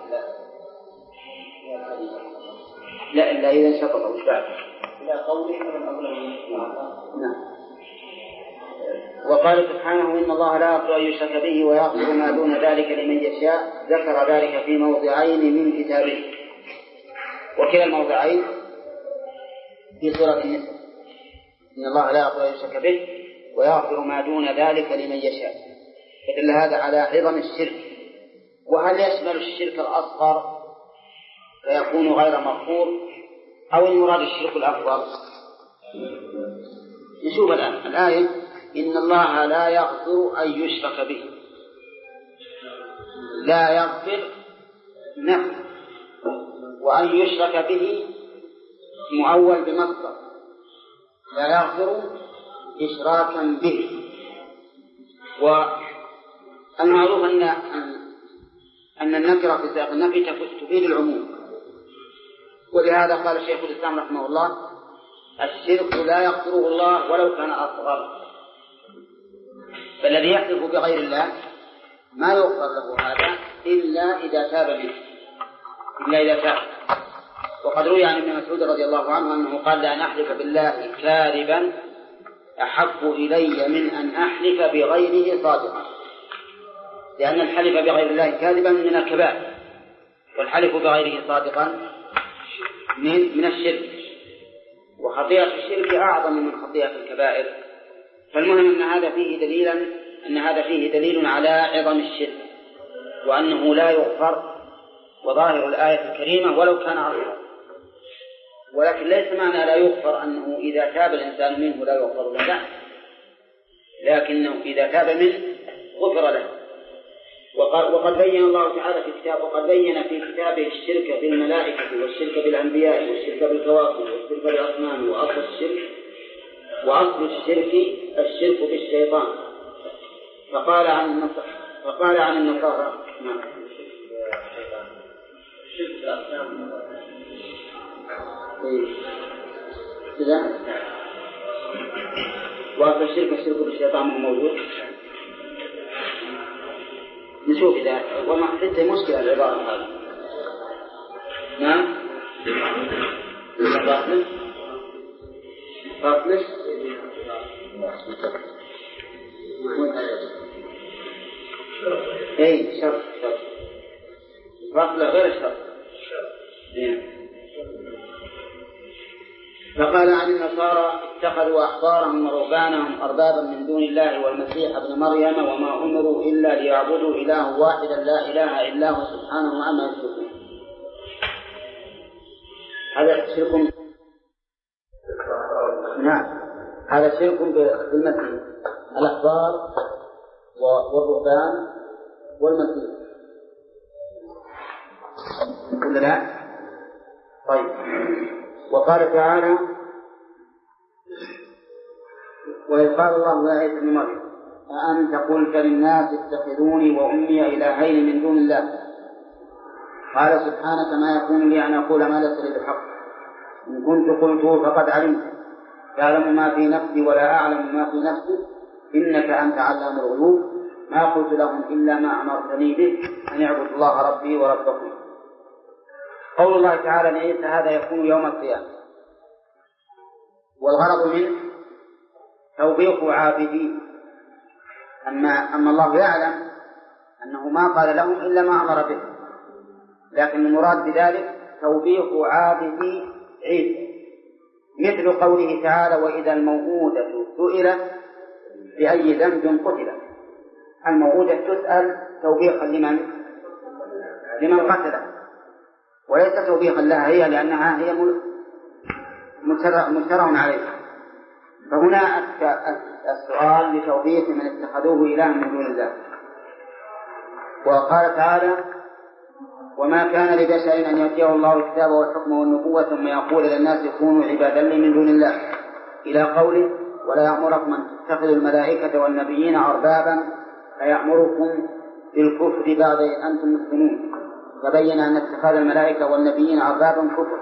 لا إلا إذا شطط وش بعد؟ إلى قوله فمن أظلم ممن افترى. نعم وقال سبحانه إن الله لا يغفر أن يشرك به ويغفر ما دون ذلك لمن يشاء. ذكر ذلك في موضعين من كتابه، وكلا الموضعين في سورة النساء، إن الله لا يغفر أن يشرك به ويغفر ما دون ذلك لمن يشاء، فدل هذا على عظم الشرك. وهل يشمل الشرك الأصغر فيكون غير مغفور أو المراد الشرك الأكبر؟ نشوف الآن الآية: إن الله لا يغفر أن يشرك به. لا يغفر نفي، وأن يشرك به مؤول بمصدر، لا يغفر إشراكا به. والمعروف أن أن النكرة في سياق النفي تفيد العموم، ولهذا قال الشيخ الإسلام رحمه الله: الشرك لا يغفره الله ولو كان أصغر. فالذي يحلف بغير الله ما يغفر له هذا إلا إذا تاب منه، إلا إذا تاب. وقد روي عن ابن مسعود رضي الله عنه أنه قال: لأن أحلف بالله كاذبا أحب إلي من أن أحلف بغيره صادقا، لأن الحلف بغير الله كاذبا من الكبائر، والحلف بغيره صادقا من, من الشرك، وخطيئة الشرك أعظم من خطيئة الكبائر. فالمهم أن هذا فيه دليلا أن هذا فيه دليل على عظم الشرك وأنه لا يغفر، وظاهر الآية الكريمة ولو كان عظيما. ولكن ليس معنى لا يغفر أنه إذا تاب الإنسان منه لا يغفر له، لكنه إذا تاب منه غفر له. وقد بين الله تعالى في كتابه وقد بين في كتابه الشرك بالملائكة والشرك بالأنبياء والشرك بالكواكب والشرك بالأصنام وأصل الشرك وأصل الشرك الشرك بالشيطان. فقال عن النصارى فقال عن النصارى نعم الشرك بالأصنام كذا، وأصل الشرك الشرك بالشيطان هو موجود. نشوف إذا وما حدث مشكلة العبارة هذه. نعم فاصلة فاصلة أي شرط شرط فاصلة غير الشرط. فقال عن النصارى: اتخذوا أحبارهم ورهبانهم أربابا من دون الله والمسيح ابن مريم وما أمروا إلا ليعبدوا إله واحدا لا إله إلا هو سبحانه عما يشركون. هذا شرك، نعم هذا شرك بالمسيح، الأحبار والرهبان والمسيح، ولا لا؟ طيب. وقال تعالى: وإذ قال الله يا عيسى ابن مريم أأنت قلت للناس اتخذوني وأمي إلهين من دون الله قال سبحانك ما يكون لي أن أقول ما ليس لي بالحق إن كنت قلته فقد علمت تعلم ما في نفسي ولا أعلم ما في نفسي إنك أنت علام الغيوب ما قلت لهم إلا ما أمرتني به أن اعبدوا الله ربي وربكم. قول الله تعالى لعيسى هذا يكون يوم القيامة، والغرض منه توبيخ عابدين. أما, أما الله يعلم أنه ما قال لهم إلا ما أمر به، لكن المراد بذلك توبيخ عابدي عيسى، مثل قوله تعالى: وإذا الموءودة سئلت بأي ذنب قتلت. الموءودة تسأل توبيخا لمن؟ لمن قتله، وليس توبيخا لها هي، لأنها هي مشترع عليها. فهنا السؤال لتوبيخ من اتخذوه إله من دون الله. وقال تعالى: وما كان لبشر أن يأتيه الله الكتاب والحكم والنبوة ثم يقول للناس كونوا عبادا لي من دون الله إلى قوله: ولا يأمركم أن تتخذوا الملائكة والنبيين أربابا فيأمركم بالكفر بعد إذ أنتم مسلمون. فبين أن اتخاذ الملائكة والنبيين أربابا كفر.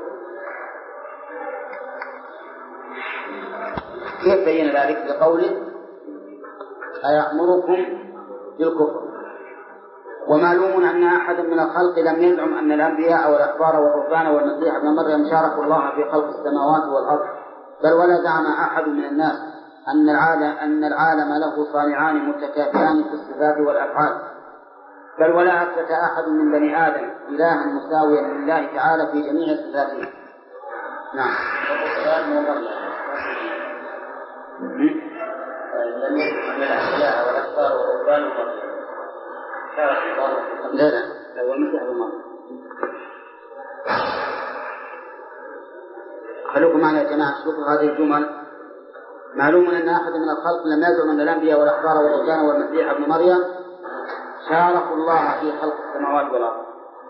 كيف بين ذلك؟ بقوله: أيأمركم بالكفر. ومعلوم أن أحد من الخلق لم يزعم أن الأنبياء والأحبار والرهبان والمسيح ابن مريم شاركوا الله في خلق السماوات والأرض، بل ولا زعم أحد من الناس أن العالم أن العالم له صانعان متكافئان في الصفات والأفعال، بل ولا أثبت أحد من بني آدم إلها مساويا لله تعالى في جميع صفاته. نعم. لم يكن من الأشياء والأخبار والرهبان والمطلوب. لا لا لا والمسيح بالمرض. خلوكم معنا يا جماعة شوفوا هذه الجمل. معلوم أن أحد من الخلق لم يزعم أن الأنبياء والأحبار والرهبان والمسيح ابن مريم شاركوا الله في خلق السماوات والأرض.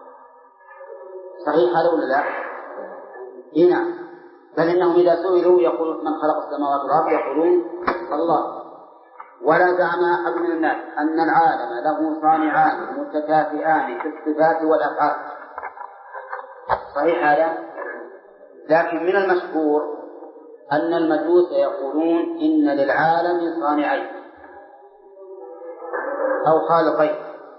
صحيح هذا ولا لا؟ هنا بل إنهم إذا سئلوا يقول من خلق السماوات والأرض يقولون الله. ولا زعم أحد من الناس أن العالم له صانعان متكافئان في الصفات والأفعال. صحيح هذا؟ لكن من المشهور أن المجوس يقولون إن للعالم صانعين أو خالقين،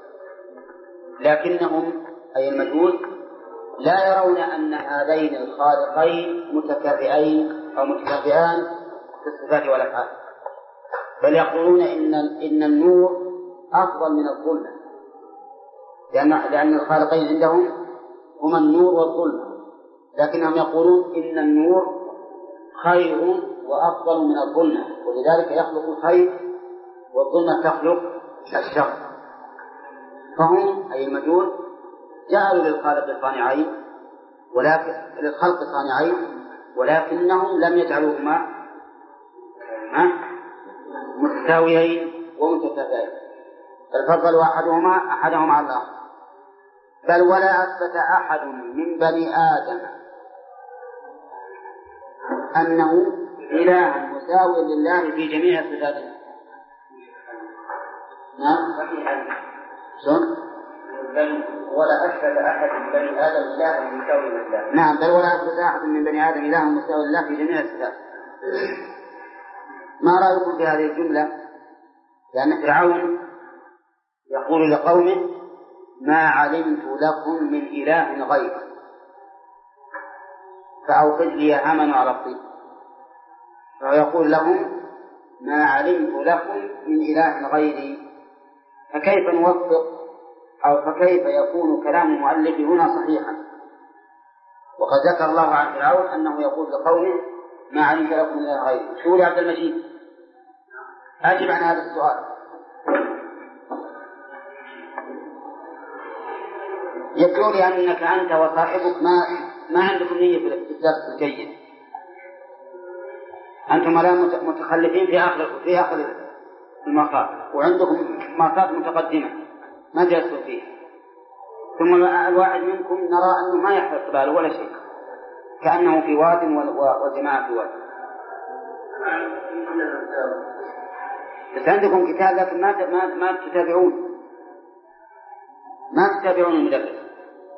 لكنهم أي المجوس لا يرون أن هذين الخالقين متكافئين أو متكافئان في الصفات والأفعال، بل يقولون إن إن النور أفضل من الظلمة، لأن لأن الخالقين عندهم هما النور والظلمة، لكنهم يقولون إن النور خير وأفضل من الظلمة، ولذلك يخلق الخير والظلمة تخلق الشر. فهم أي المجوس جعلوا للخالق صانعين ولكن للخلق صانعين ولكنهم لم يجعلوهما متساويين ومتكافئين، بل فضلوا أحدهما أحدهم على الآخر. بل ولا أثبت أحد من بني آدم أنه إله مساوي لله في جميع صفاته. نعم شون؟ بل ولا أثبت أحد من بني آدم إله مساوي لله. نعم بل ولا أثبت أحد من بني آدم إله مساوي لله في جميع الصفات. ما رأيكم في هذه الجملة؟ لأن فرعون يقول لقومه ما علمت لكم من إله غيره فأوقد لي هامان على الطين. فيقول لهم ما علمت لكم من إله غيري. فكيف نوفق أو فكيف يكون كلام المؤلف هنا صحيحا وقد ذكر الله عن فرعون أنه يقول لقومه ما علمت لكم من إله غيري؟ شو يا عبد المجيد أجب عن هذا السؤال. يقول لي أنك أنت وصاحبك ما ما عندكم نية في الدرس الجيد، أنتم لا متخلفين في آخر في آخر المقام وعندكم مقاطع متقدمة ما جلستم فيها، ثم الواحد منكم نرى أنه ما يحفظ باله ولا شيء كأنه في واد وجماعة في واد. بس عندكم كتاب لكن ما ما ما تتابعون ما تتابعون المدرس،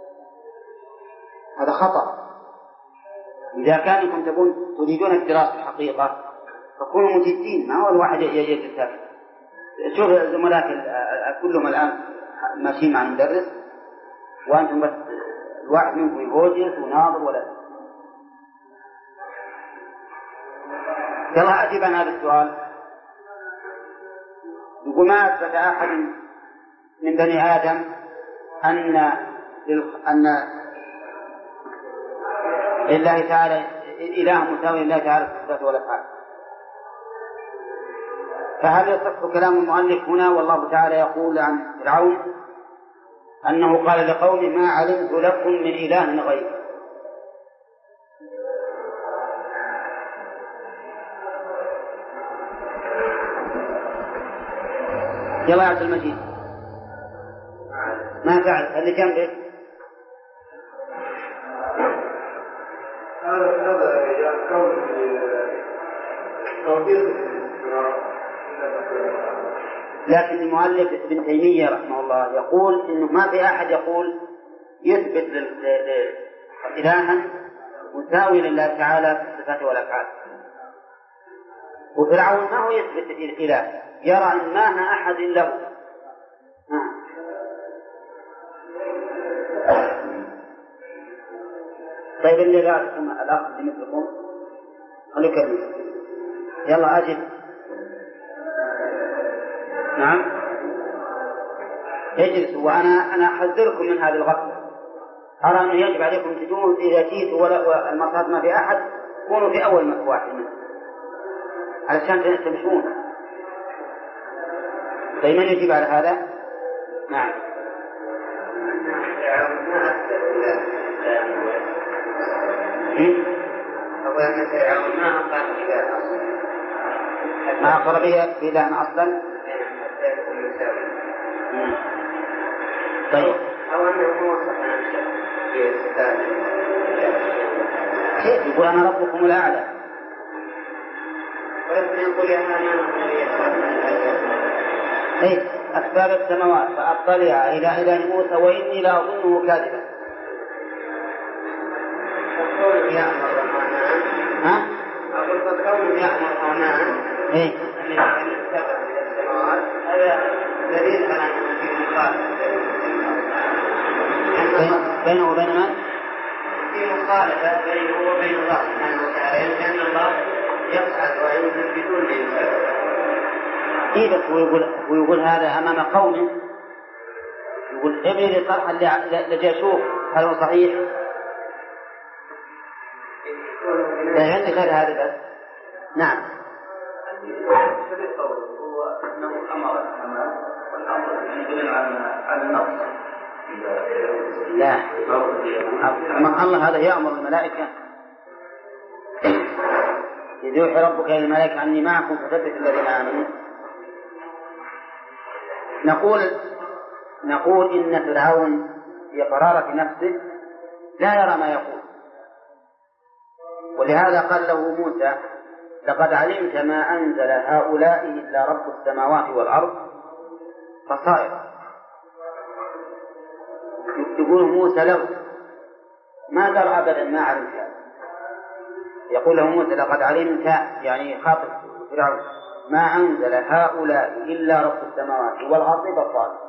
هذا خطأ. إذا كانكم تكون تريدون الدراسة الحقيقة فكونوا مجدين، ما هو الواحد يجد التابع. شوف زملائك كلهم الآن ماشيين مع المدرس وأنتم بس الواحد منكم يبوجس وناظر ولا. يلا أجب عن هذا السؤال. يقول ما أثبت أحد من بني آدم أن أن لله تعالى إله مساوي لله تعالى في الصفات والأفعال. فهل يصح كلام المؤلف هنا والله تعالى يقول عن فرعون أنه قال لقومه ما علمت لكم من إله غيره؟ يلا يا عبد المجيد ما فعل اللي جنبك لكن المؤلف ابن تيمية رحمه الله يقول إنه ما في أحد يقول يثبت إلها مساوي لله تعالى في الصفات والأفعال. وفرعون ما هو يثبت الإله، يرى أن ما أحد له. طيب اللي رأيكم الأخ مثلكم خليك يلا أجب نعم يجلس. وأنا أنا أحذركم من هذه الغفلة. أرى أنه يجب عليكم تجون إذا جيتوا ولا المصاد ما في أحد كونوا في أول واحد منه علشان تمشون. طيب من يجيب على هذا؟ نعم. ما أقر بها إله أصلا. طيب أو أنه وصف كيف يقول أنا ربكم الأعلى؟ ويقول يا هامان أي أسباب السماوات فأطلع إلى إله موسى وإني لا أظنه كاذبا. فكون يأمر الرحمن ها؟ أقول فكون يأمر الرحمن إيه أن يتكلم إلى السماوات هذا دليل على أنه في مخالفة بينه وبين من؟ في مخالفة بينه وبين الله سبحانه وتعالى لأن الله يفعل وينزل بدون إنسان. إيه بس هو يقول هو يقول هذا أمام قوم يقول ابني لي صرحا لجي أشوف هل هو صحيح؟ لا عندي غير هذا بس. نعم. هو أنه أمر الحمام والأمر يدل على النص. لا أمر الله هذا يأمر الملائكة إذ يوحي ربك إلى الملائكة أني معكم فثبت الذين آمنوا. نقول نقول إن فرعون في قرارة نفسه لا يرى ما يقول، ولهذا قال له موسى لقد علمت ما أنزل هؤلاء إلا رب السماوات والأرض بصائر. يقول موسى له ما درى أبدا ما علمت هذا. يقول له موسى لقد علمت يعني خاطب فرعون ما أنزل هؤلاء إلا رب السماوات والأرض بصائر.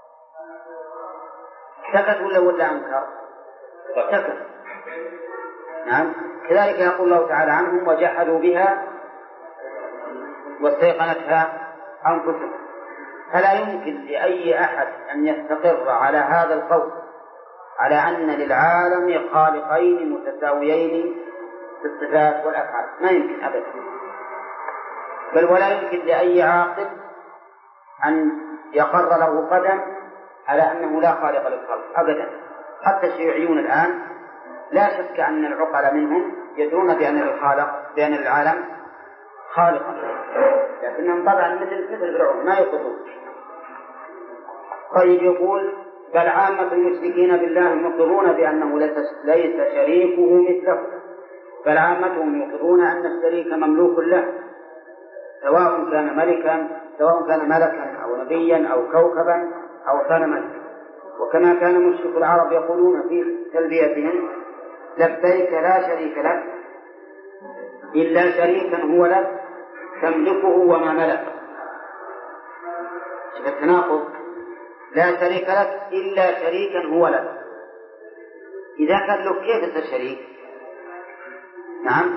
سكت ولا ولا أنكر؟ سكت. نعم. كذلك يقول الله تعالى عنهم وجحدوا بها واستيقنتها أنفسهم. فلا يمكن لأي أحد أن يستقر على هذا القول على أن للعالم خالقين متساويين في الصفات والأفعال، ما يمكن أبدا. بل ولا يمكن لأي عاقل أن يقر له قدم على أنه لا خالق للخلق أبدا. حتى الشيوعيون الآن لا شك أن العقل منهم يدرون بأن الخالق بأن العالم خالقا، لكنهم طبعا مثل مثل فرعون ما يقصون. طيب يقول بل عامة المشركين بالله مقرون بأنه ليس شريكه مثله، بل عامتهم يقرون أن الشريك مملوك له سواء كان ملكا سواء كان ملكا أو نبيا أو كوكبا أو صنما. وكما كان مشرك العرب يقولون في تلبيتهم لبيك لا شريك لك إلا شريكا هو لك تملكه وما ملك. شوف التناقض، لا شريك لك إلا شريكا هو لك. إذا كان له كيف الشريك؟ نعم.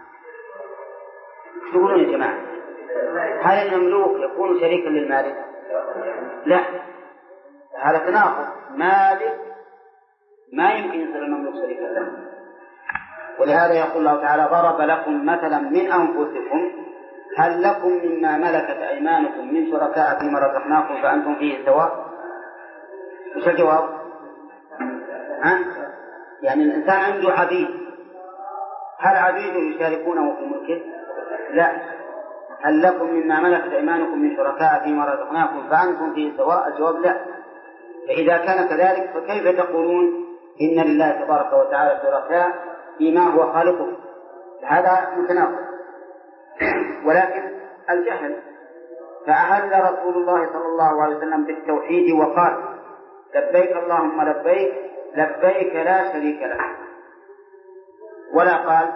تقولون يا جماعة هل المملوك يكون شريكا للمالك؟ لا، هذا تناقض. مالك ما يمكن يصير المملوك شريكا له. ولهذا يقول الله تعالى ضرب لكم مثلا من أنفسكم هل لكم مما ملكت أيمانكم من شركاء فيما رزقناكم فأنتم فيه سواء. وش الجواب؟ ها؟ يعني الإنسان عنده عبيد، هل عبيده يشاركونه في ملكه؟ لا. هل لكم مما ملكت أيمانكم من شركاء فيما رزقناكم فأنتم فيه سواء؟ الجواب لا. فإذا كان كذلك فكيف تقولون إن لله تبارك وتعالى شركاء فيما هو خالقه؟ هذا متناقض. ولكن الجهل. فأهل رسول الله صلى الله عليه وسلم بالتوحيد وقال لبيك اللهم لبيك لبيك لا شريك لك، ولا قال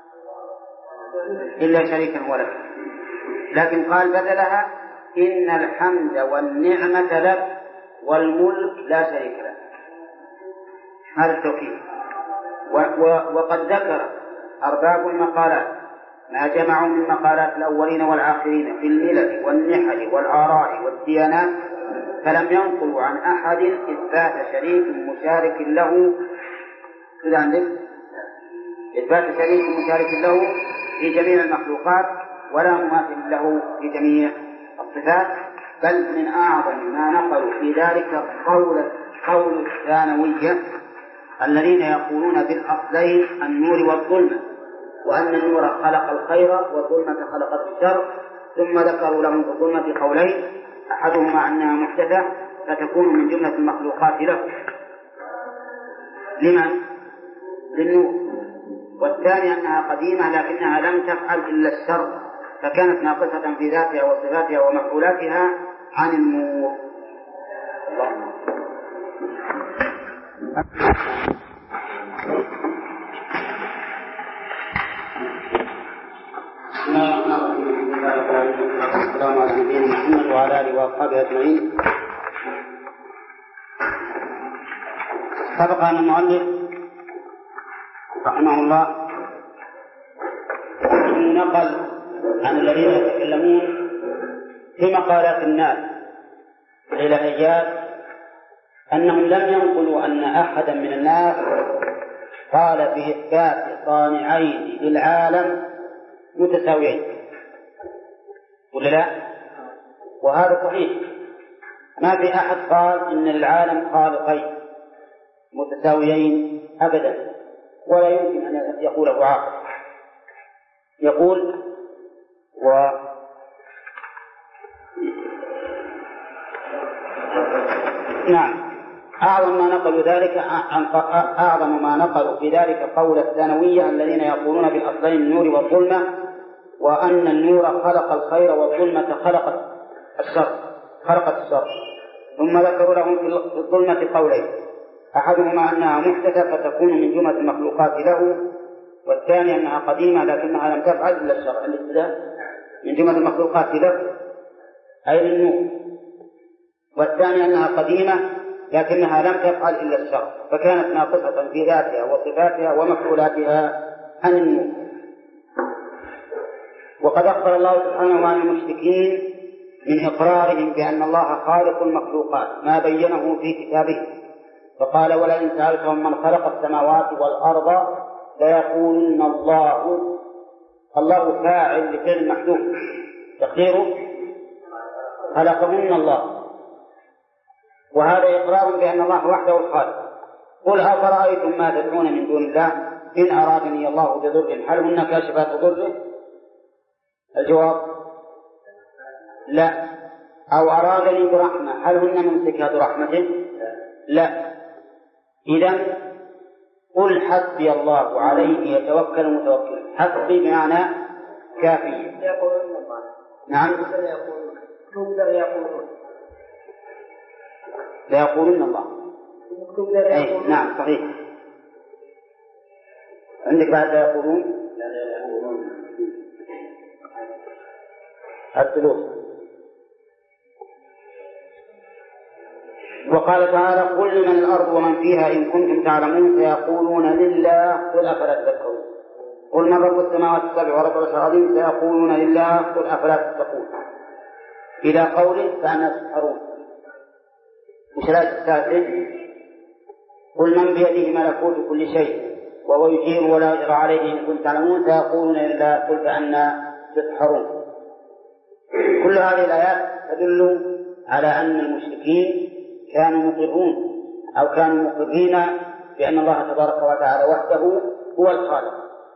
إلا شريكا هو لك، لكن قال بدلها إن الحمد والنعمة لك والملك لا شريك لك. هذا التوحيد. وقد ذكر أرباب المقالات ما جمعوا من مقالات الأولين والآخرين في الملل والنحل والآراء والديانات، فلم ينقلوا عن أحد إثبات شريك مشارك له إثبات شريك مشارك له في جميع المخلوقات ولا مماثل له في جميع الصفات، بل من أعظم ما نقلوا في ذلك قول قول الثانوية الذين يقولون بالأصلين النور والظلمة، وأن النور خلق الخير والظلمة خلقت الشر، ثم ذكروا لهم في الظلمة قولين أحدهما أنها محدثة فتكون من جملة المخلوقات له لمن؟ للنور، والثاني أنها قديمة لكنها لم تفعل إلا الشر فكانت ناقصة في ذاتها وصفاتها ومفعولاتها عن النور. اللهم السلام على نبينا محمد وعلى آله وأصحابه أجمعين. سبق أن المؤلف رحمه الله نقل عن الذين يتكلمون في مقالات الناس الإلهيات أنهم لم ينقلوا أن أحدا من الناس قال بإثبات صانعين للعالم متساويين، ولا لا؟ وهذا صحيح، ما في أحد قال إن للعالم خالقين متساويين أبدا، ولا يمكن أن يقوله عاقل. يقول و نعم أعظم ما نقلوا ذلك أعظم ما نقلوا في ذلك قول الثانوية الذين يقولون بالأصلين النور والظلمة، وأن النور خلق الخير والظلمة خلقت الشر خلقت الشر ثم ذكروا لهم في الظلمة قولين أحدهما أنها محدثة فتكون من جملة المخلوقات له، والثاني أنها قديمة لكنها لم تفعل إلا الشر. الابتداء من جملة المخلوقات له أي للنور، والثاني أنها قديمة لكنها لم تفعل إلا الشر فكانت ناقصة في ذاتها وصفاتها ومفعولاتها عن النور. وقد أخبر الله سبحانه عن المشركين من إقرارهم بأن الله خالق المخلوقات ما بينه في كتابه، فقال ولئن سألتهم من خلق السماوات والأرض ليقولن الله. الله فاعل لفعل محذوف تقديره خلقهن الله، وهذا إقرار بأن الله وحده الخالق. قل أفرأيتم ما تدعون من دون الله إن أرادني الله بضر هل هن كاشفات ضره؟ الجواب لا. أو أرادني برحمة هل هن ممسكات رحمته؟ لا. إذن قل حسبي الله عليه يتوكل المتوكل. حسبي بمعنى كافي. نعم لا يقولون الله. أي نعم صحيح. عندك بعد لا يقولون لا يقولون الثلوث. وقال تعالى قل لمن الأرض ومن فيها إن كنتم تعلمون سيقولون لله قل أفلا تذكرون. قل من رب السماوات السبع ورب العرش العظيم سيقولون لله قل أفلا تتقون إلى قوله فأنا تسحرون. وش الآية الثالثة؟ قل من بيده ملكوت كل شيء وهو يجير ولا يجرى عليه إن كنتم تعلمون سيقولون لله قل فأنا تسحرون. كل هذه الآيات تدل على أن المشركين كانوا مقرون أو كانوا مقرين بأن الله تبارك وتعالى وحده هو الخالق.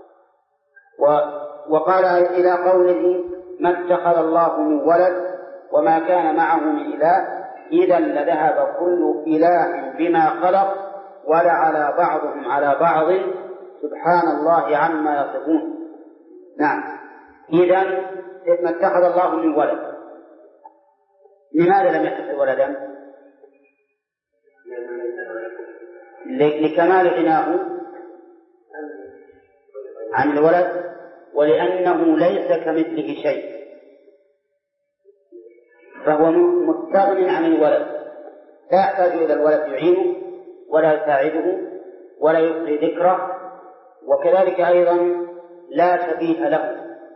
وقال إلى قوله ما اتخذ الله من ولد وما كان معه من إله إذا لذهب كل إله بما خلق ولعلى بعضهم على بعض سبحان الله عما يصفون. نعم إذا ما اتخذ الله من ولد. لماذا لم يتخذ ولدا؟ لكمال غناه عن الولد ولأنه ليس كمثله شيء فهو مستغن عن الولد لا يحتاج إلى الولد يعينه ولا يساعده ولا يبقي ذكره، وكذلك أيضا لا شبيه له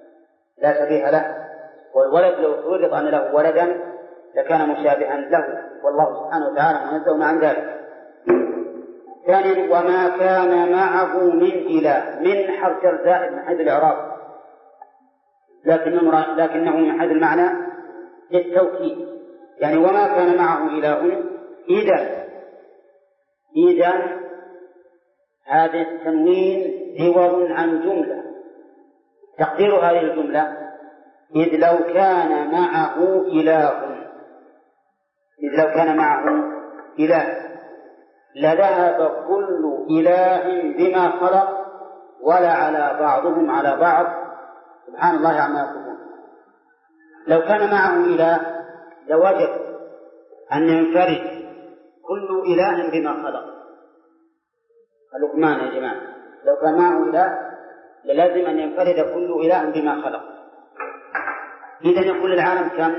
لا شبيه له، والولد لو فرض أن له ولدا لكان مشابها له، والله سبحانه وتعالى منزه عن ذلك. ثانيا وما كان معه من إله، من حرف الزائد من حيث الإعراب، لكنه لكنه من حيث المعنى للتوكيد، يعني وما كان معه إله إذا إذا هذا التنوين عوض عن جملة، تقدير هذه الجملة إذ لو كان معه إله، إذ لو كان معه إله لذهب كل إله بما خلق ولعلى بعضهم على بعض سبحان الله عما يصفون. لو كان معه إله لوجب أن ينفرد كل إله بما خلق. اللقمان يا جماعة، لو كان معه إله للازم أن ينفرد كل إله بما خلق. إذن يكون العالم كم؟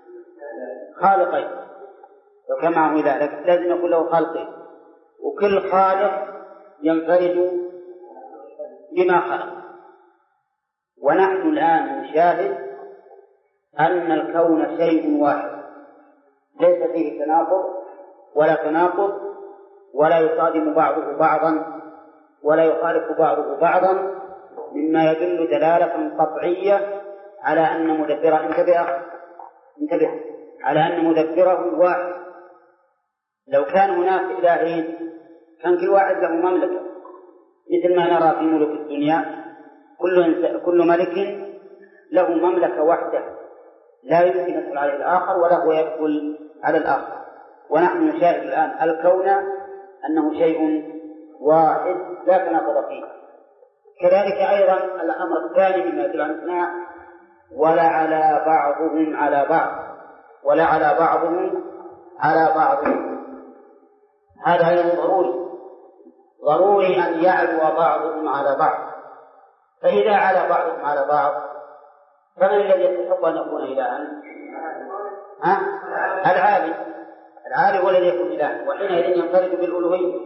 خالقين. لو كان معه إله لازم يكون له خالقين، وكل خالق ينفرد بما خلق. ونحن الآن نشاهد أن الكون شيء واحد ليس فيه تناقض ولا تناقض، ولا يصادم بعضه بعضا ولا يخالف بعضه بعضا، مما يدل دلالة قطعية على أن مدبره انتبه انتبه على أن مدبره واحد. لو كان هناك إلهين كان كل واحد له مملكة، مثل ما نرى في ملوك الدنيا، كل كل ملك له مملكة وحده لا يمكن يدخل عليه الآخر ولا هو يدخل على الآخر. ونحن نشاهد الآن الكون أنه شيء واحد لا تناقض فيه. كذلك أيضا الأمر الثاني مما يدل على الإثناء ولا على بعضهم على بعض، ولا على بعضهم على بعض، هذا أيضا ضروري ضروري أن يعلو بعضهم على بعض. فإذا على بعضهم على بعض فمن الذي يستحق أن يكون إلها؟ ها؟ العالي العالي هو الذي يكون إله، وحينئذ ينفرد بالألوهية.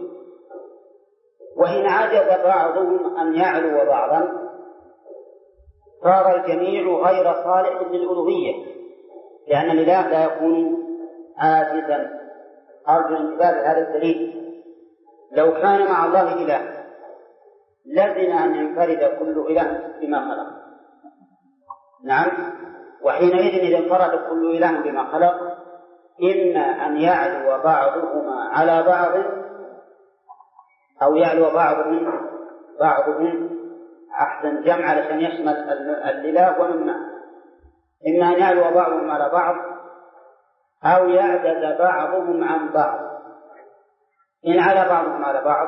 وإن عجز بعضهم أن يعلو بعضا صار الجميع غير صالح للألوهية، لأن الإله لا يكون عاجزا. أرجو انتباه هذا الدليل. لو كان مع الله إله لازم أن ينفرد كل إله بما خلق. نعم، وحينئذ إذا انفرد كل إله بما خلق إما أن يعلو بعضهما على بعض أو يعلو بعضهم بعضهم أحسن جمع علشان يشمل الإله ومن معه، إما أن يعلو بعضهم على بعض أو يعجز بعضهم عن بعض. إن على بعضهم على بعض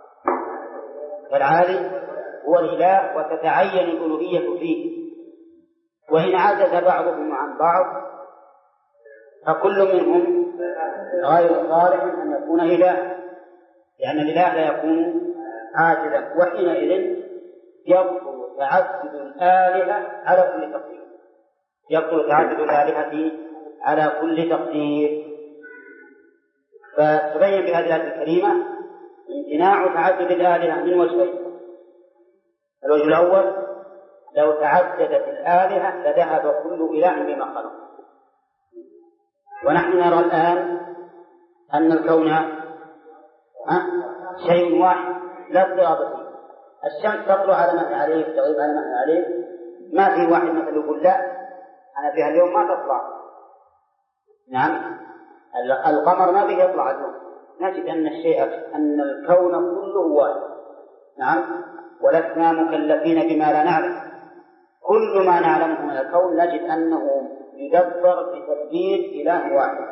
فالعالي هو الإله وتتعين الألوهية فيه، وإن عجز بعضهم عن بعض فكل منهم غير صالح أن يكون إله، لأن الإله لا يكون عاجزا. وحينئذ يبطل تعدد الآلهة على كل تقدير، يبطل تعدد الآلهة على كل تقدير. فتبين بهذه الآية الكريمة امتناع تعدد الآلهة من وجهين. الوجه الأول لو تعددت الآلهة لذهب كل إله بما خلق. ونحن نرى الآن أن الكون شيء واحد لا اضطراب فيه. الشمس تطلع على ما هي عليه تغيب على ما هي عليه، ما في واحد مثل يقول لا أنا فيها اليوم ما تطلع. نعم، القمر ما به يطلع اليوم. نجد أن الشيء أن الكون كله واحد. نعم، ولسنا مكلفين بما لا نعلم. كل ما نعلمه من الكون نجد أنه يدبر بتدبير إله واحد.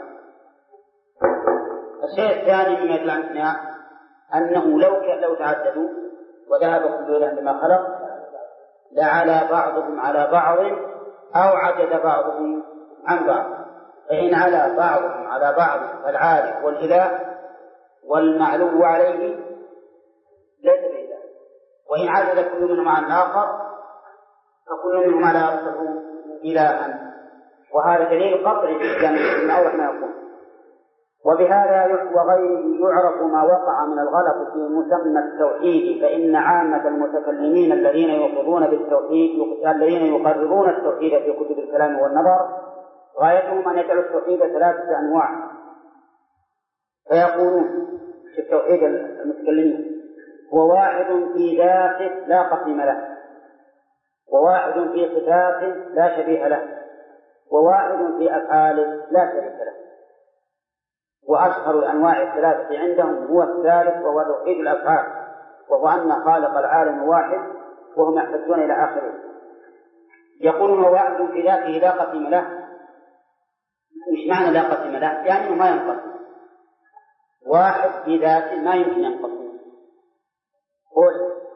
الشيء الثاني مما يدل عنه أنه لو لو تعددوا وذهب كل إله بما خلق لعلى بعضهم على بعض أو عجز بعضهم عن بعض. فإن على بعضهم على بعض فالعالي والإله والمعلو عليه ليس بإله، وإن عجز كل منهم عن الآخر فكل منهم على أرسله إلها. وهذا دليل قطعي جدا من أول ما يكون. وبهذا وغيره يعرف ما وقع من الغلط في مسمى التوحيد، فإن عامة المتكلمين الذين يقرون بالتوحيد الذين يقررون التوحيد في كتب الكلام والنظر غايتهم أن يجعلوا التوحيد ثلاثة أنواع، فيقولون في التوحيد المتكلمين هو واحد في ذاته لا قسم له، وواحد في صفاته لا شبيه له، وواحد في أفعاله لا شريك له. وأشهر الأنواع الثلاثة عندهم هو الثالث وهو توحيد الأفعال، وهو أن خالق العالم واحد وهم يحتجون إلى آخره. يقولون واحد في ذاته لا قسم له. مش معنى لا قسم له؟ يعني ما ينقسم. واحد في ذاته ما يمكن ينقسم. قل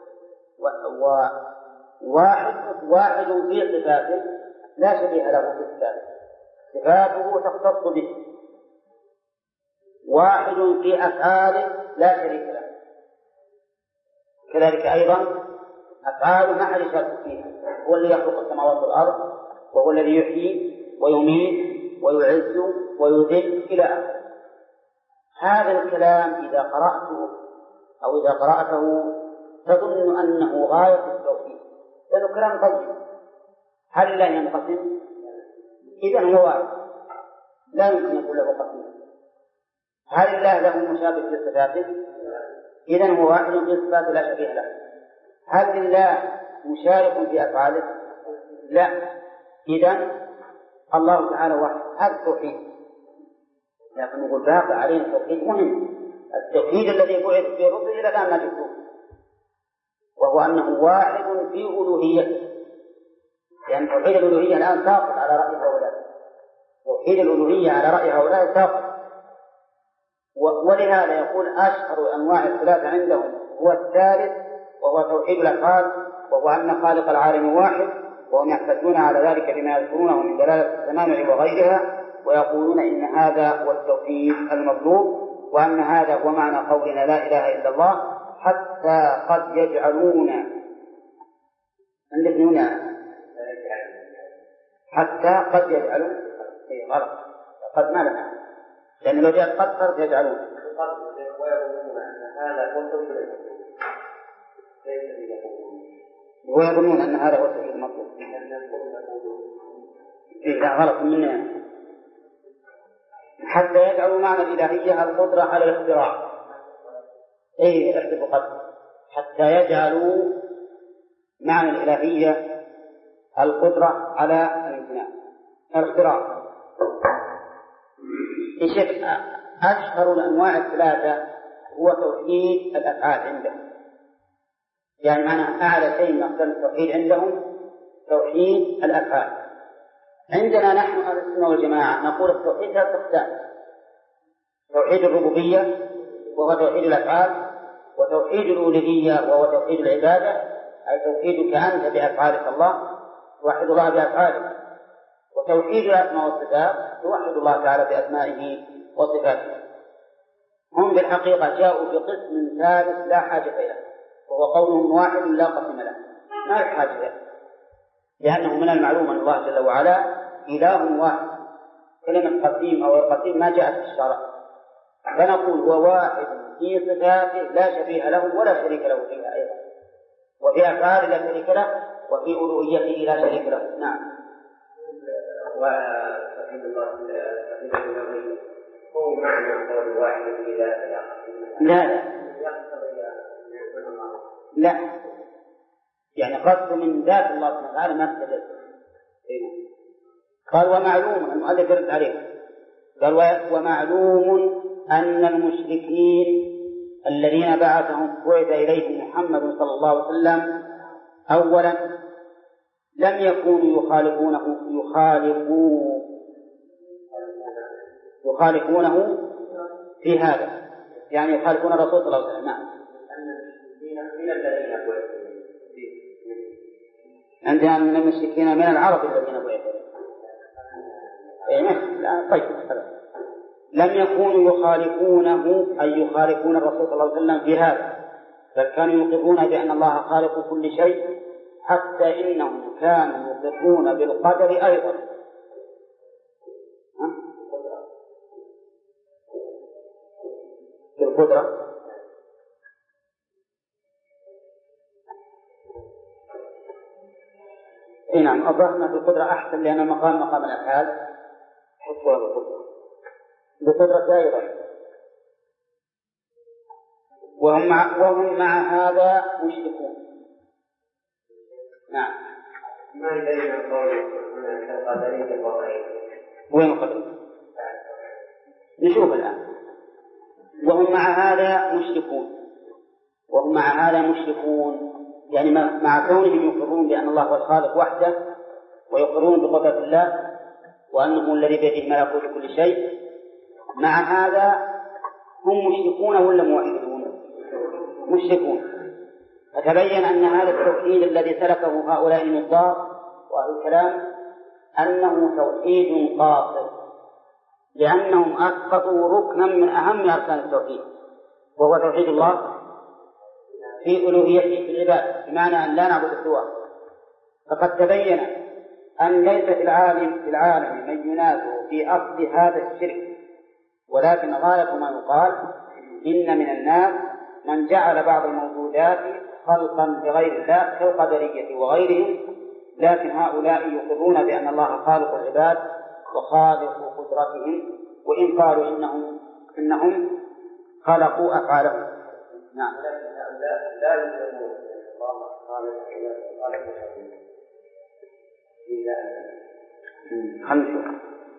وواحد واحد في صفاته لا شبيه له في صفاته، صفاته تختص به. واحد في أفعاله لا شريك له، كذلك أيضا أفعاله ما حد يشارك فيها. هو الذي يخلق السماوات والأرض، وهو الذي يحيي ويميت ويعز ويذل إلى آخره. هذا الكلام إذا قرأته أو إذا قرأته تظن أنه غاية التوحيد، لأنه كلام طيب. هل لا ينقسم؟ إذن هو واحد لا يمكن يكون له قسم. هل الله له مشابه في صفاته؟ إذن هو واحد في صفاته لا شبيه له. هل لله مشارك في أفعاله؟ لا. إذن الله تعالى واحد. هذا التوحيد. لكن نقول باقي علينا التوحيد مهم، التوحيد الذي بعث في رسله إلى الآن ما جبته، وهو أنه واحد في ألوهيته. لأن يعني توحيد الألوهية الآن ساقط على رأي هؤلاء، توحيد الألوهية على رأي هؤلاء ساقط. ولهذا يقول أشهر أنواع الثلاثة عندهم هو الثالث وهو توحيد الأفعال، وهو أن خالق العالم واحد، وهم يحتجون على ذلك بما يذكرونه من دلالة التمام وغيرها، ويقولون إن هذا هو التوحيد المطلوب، وأن هذا هو معنى قولنا لا إله إلا الله. حتى قد يجعلون عندك هنا حتى قد يجعلون إيه غلط، قد ما لنا، لأن لو جاءت قد صارت يجعلون ويظنون أن هذا هو التوحيد ويظنون أن هذا هو التوحيد المطلوب. إيه لا غلط مننا. حتى يجعلوا معنى الإلهية القدرة على الاختراع. إيه احذفوا قد. حتى يجعلوا معنى الإلهية القدرة على الاختراع. إيش أشهر الأنواع الثلاثة هو توحيد الأفعال عندهم، يعني معنى أعلى شيء من أقسام التوحيد عندهم توحيد الأفعال. عندنا نحن أهل السنة والجماعة نقول التوحيد ثلاث أقسام: توحيد الربوبية وهو توحيد الأفعال، وتوحيد الألوهية وهو توحيد العبادة، أي توحيدك أنت بأفعالك الله، توحد الله بأفعاله، وتوحيد الأسماء والصفات توحد الله تعالى بأسمائه وصفاته. هم بالحقيقة جاءوا بقسم ثالث لا حاجة إليه، وهو قولهم واحد لا قسم له، ما الحاجة إليه، لأنه من المعلوم أن الله جل وعلا إله واحد. كلمة قسيم أو القسيم ما جاءت في الشرع، فنقول هو واحد في صفاته لا شبيه له ولا شريك له فيها أيضا، وفي أفعاله لا شريك له، وفي ألوهيته لا شريك له. نعم. وتوحيد الله هو معنى قول واحد في ذاته لا لا لا، يعني قصد من ذات الله سبحانه وتعالى ما استجد. قال ومعلوم، المؤلف يرد عليه، قال ومعلوم أن المشركين الذين بعثهم بعث إليهم محمد صلى الله عليه وسلم أولا لم يكونوا يخالفونه يخالفون يخالفونه في هذا، يعني يخالفون الرسول صلى الله عليه وسلم. نعم. عندنا من المشركين من العرب الذين بعثوا. لا طيب. لم يكونوا يخالفونه أي يخالفون الرسول صلى الله عليه وسلم في هذا، بل كانوا يقرون بأن الله خالق كل شيء، حتى إنهم كانوا يقرون بالقدر أيضا. القدرة؟ اي نعم، الظاهر في القدرة أحسن، لأن المقام مقام الأفعال حفظها بالقدرة بقدرة أيضا. وهم مع, وهم مع هذا مشركون. نعم. ما يدري من قوله القدرية الوضعية. وين القدرية؟ نشوف الآن. وهم مع هذا مشركون. وهم مع هذا مشركون يعني مع كونهم يقرون بأن الله هو الخالق وحده، ويقرون بقدرة الله وأنه الذي بيده ملكوت كل شيء، مع هذا هم مشركون ولا موحدون؟ مشركون. فتبين أن هذا التوحيد الذي سلكه هؤلاء النظار وأهل الكلام أنه توحيد قاصر، لأنهم أسقطوا ركنا من أهم أركان التوحيد، وهو توحيد الله في ألوهيته في العباد، بمعنى أن لا نعبد سواه. فقد تبين أن ليس في العالم في العالم من ينازع في أصل هذا الشرك، ولكن غاية ما يقال إن من الناس من جعل بعض الموجودات خلقا لغير الله كالقدرية وغيرهم، لكن هؤلاء يقرون بأن الله خالق العباد وخالق قدرتهم، وإن قالوا إنهم إنهم خلقوا أفعالهم. نعم. لا يقرون الله خالق العباد. نشوف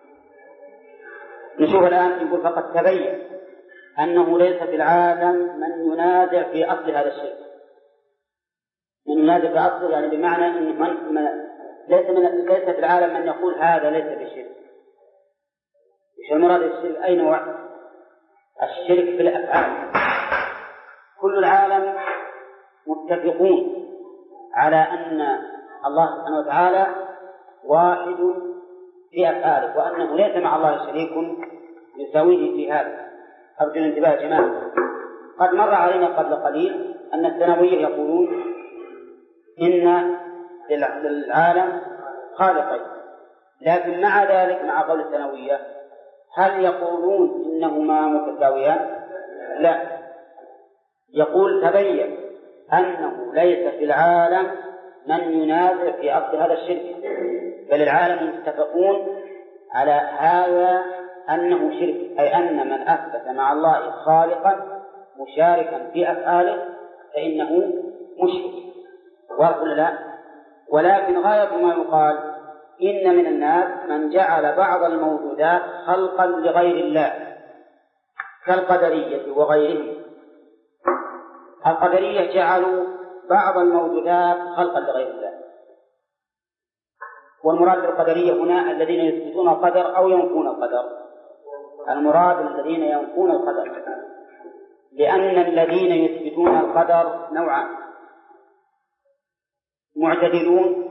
نشوف الآن. يقول فقد تبين أنه ليس في العالم من ينازع في أصل هذا الشيء. من ينازع في أصل يعني بمعنى أن من من ليس من ليس في العالم من يقول هذا ليس بشرك. إيش المراد بالشرك؟ أي نوع؟ الشرك في الأفعال. كل العالم متفقون على أن الله سبحانه وتعالى واحد في أفعاله، وأنه ليس مع الله شريك يساويه في هذا. أرجو الانتباه يا جماعة. قد مر علينا قبل قليل أن الثانوية يقولون إن للعالم خالقين، لكن مع ذلك مع قول الثانوية هل يقولون إنهما متساويان؟ لا. يقول تبين أنه ليس في العالم من ينازع في أصل هذا الشرك، بل العالم متفقون على هذا أنه شرك، أي أن من أثبت مع الله خالقا مشاركا في أفعاله فإنه مشرك. وقل لا. ولكن غاية ما يقال إن من الناس من جعل بعض الموجودات خلقا لغير الله كالقدرية وغيرهم. القدرية جعلوا بعض الموجودات خلقا لغير الله، والمراد بالقدرية هنا الذين يثبتون القدر أو ينفون القدر. المراد الذين ينفون القدر، لأن الذين يثبتون القدر نوعان: معتدلون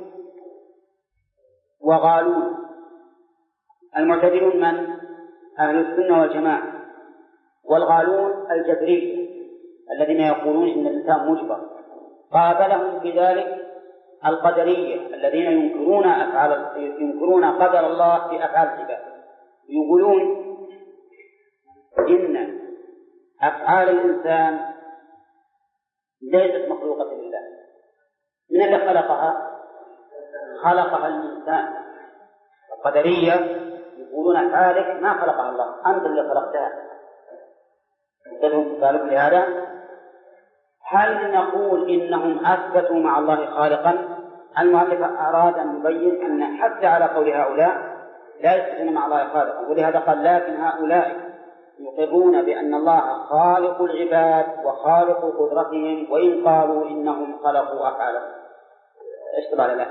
وغالون. المعتدلون من؟ أهل السنة والجماعة. والغالون الجبرية الذين يقولون إن الإنسان مجبر. قابلهم بذلك القدرية الذين ينكرون أفعال ينكرون قدر الله في أفعال العباد، يقولون إن أفعال الإنسان ليست مخلوقة لله. من الذي خلقها؟ خلقها الإنسان. القدرية يقولون أفعالك ما خلقها الله، أنت اللي خلقتها. قالوا لهذا هل نقول إنهم أثبتوا مع الله خالقا؟ المؤلف أراد أن يبين أن حتى على قول هؤلاء لا يثبتون مع الله خالقا، ولهذا قال لكن هؤلاء يقرون بأن الله خالق العباد وخالق قدرتهم، وإن قالوا إنهم خلقوا أفعالهم. اشتبه لله.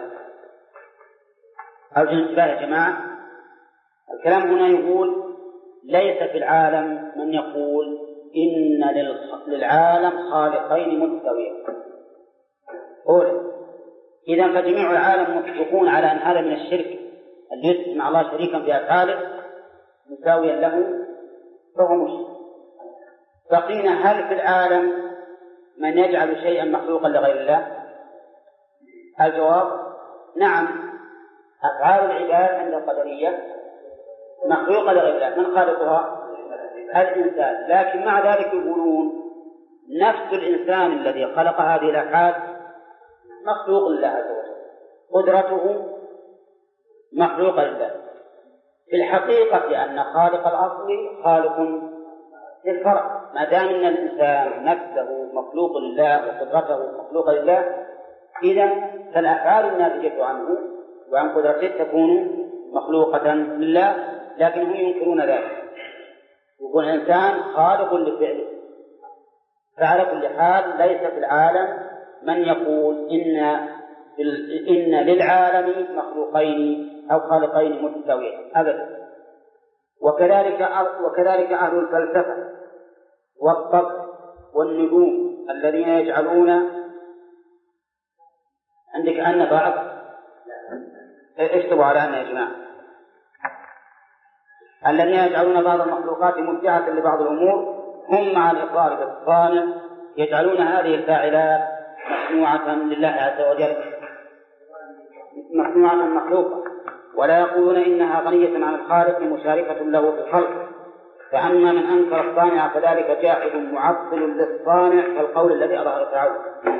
أرجو الانتباه يا جماعة. الكلام هنا يقول ليس في العالم من يقول إن للعالم خالقين متساويين. أولا إذا فجميع العالم متفقون على أن هذا من الشرك الذي يثبت مع الله شريكا في أفعاله مساويا له فهو مشرك. بقينا هل في العالم من يجعل شيئا مخلوقا لغير الله؟ الجواب نعم. أفعال العباد عند القدرية مخلوقة لغير الله. من خالقها؟ الإنسان، لكن مع ذلك يقولون نفس الإنسان الذي خلق هذه الأفعال مخلوق لله عز وجل، قدرته مخلوقة لله في الحقيقة، أن خالق الأصل خالق للفرع. ما دام أن الإنسان نفسه مخلوق لله وقدرته مخلوقة لله، إذا فالأفعال الناتجة عنه وعن قدرته تكون مخلوقة لله، لكن هم ينكرون ذلك، يقول الإنسان خالق لفعله. فعلى كل حال ليس في العالم من يقول إن إن للعالم مخلوقين أو خالقين متساويين أبدا. وكذلك وكذلك أهل الفلسفة والطب والنجوم الذين يجعلون عندك أن بعض اكتبوا على أن يا جماعة الذين يجعلون بعض المخلوقات مبدعة لبعض الأمور، هم مع الإقرار بالصانع يجعلون هذه الفاعلات مصنوعة لله عز وجل، مصنوعة مخلوقة، ولا يقولون إنها غنية عن الخالق مشاركة له في الخلق. فأما من أنكر الصانع فذلك جاحد معطل للصانع كالقول الذي أظهر تعالى.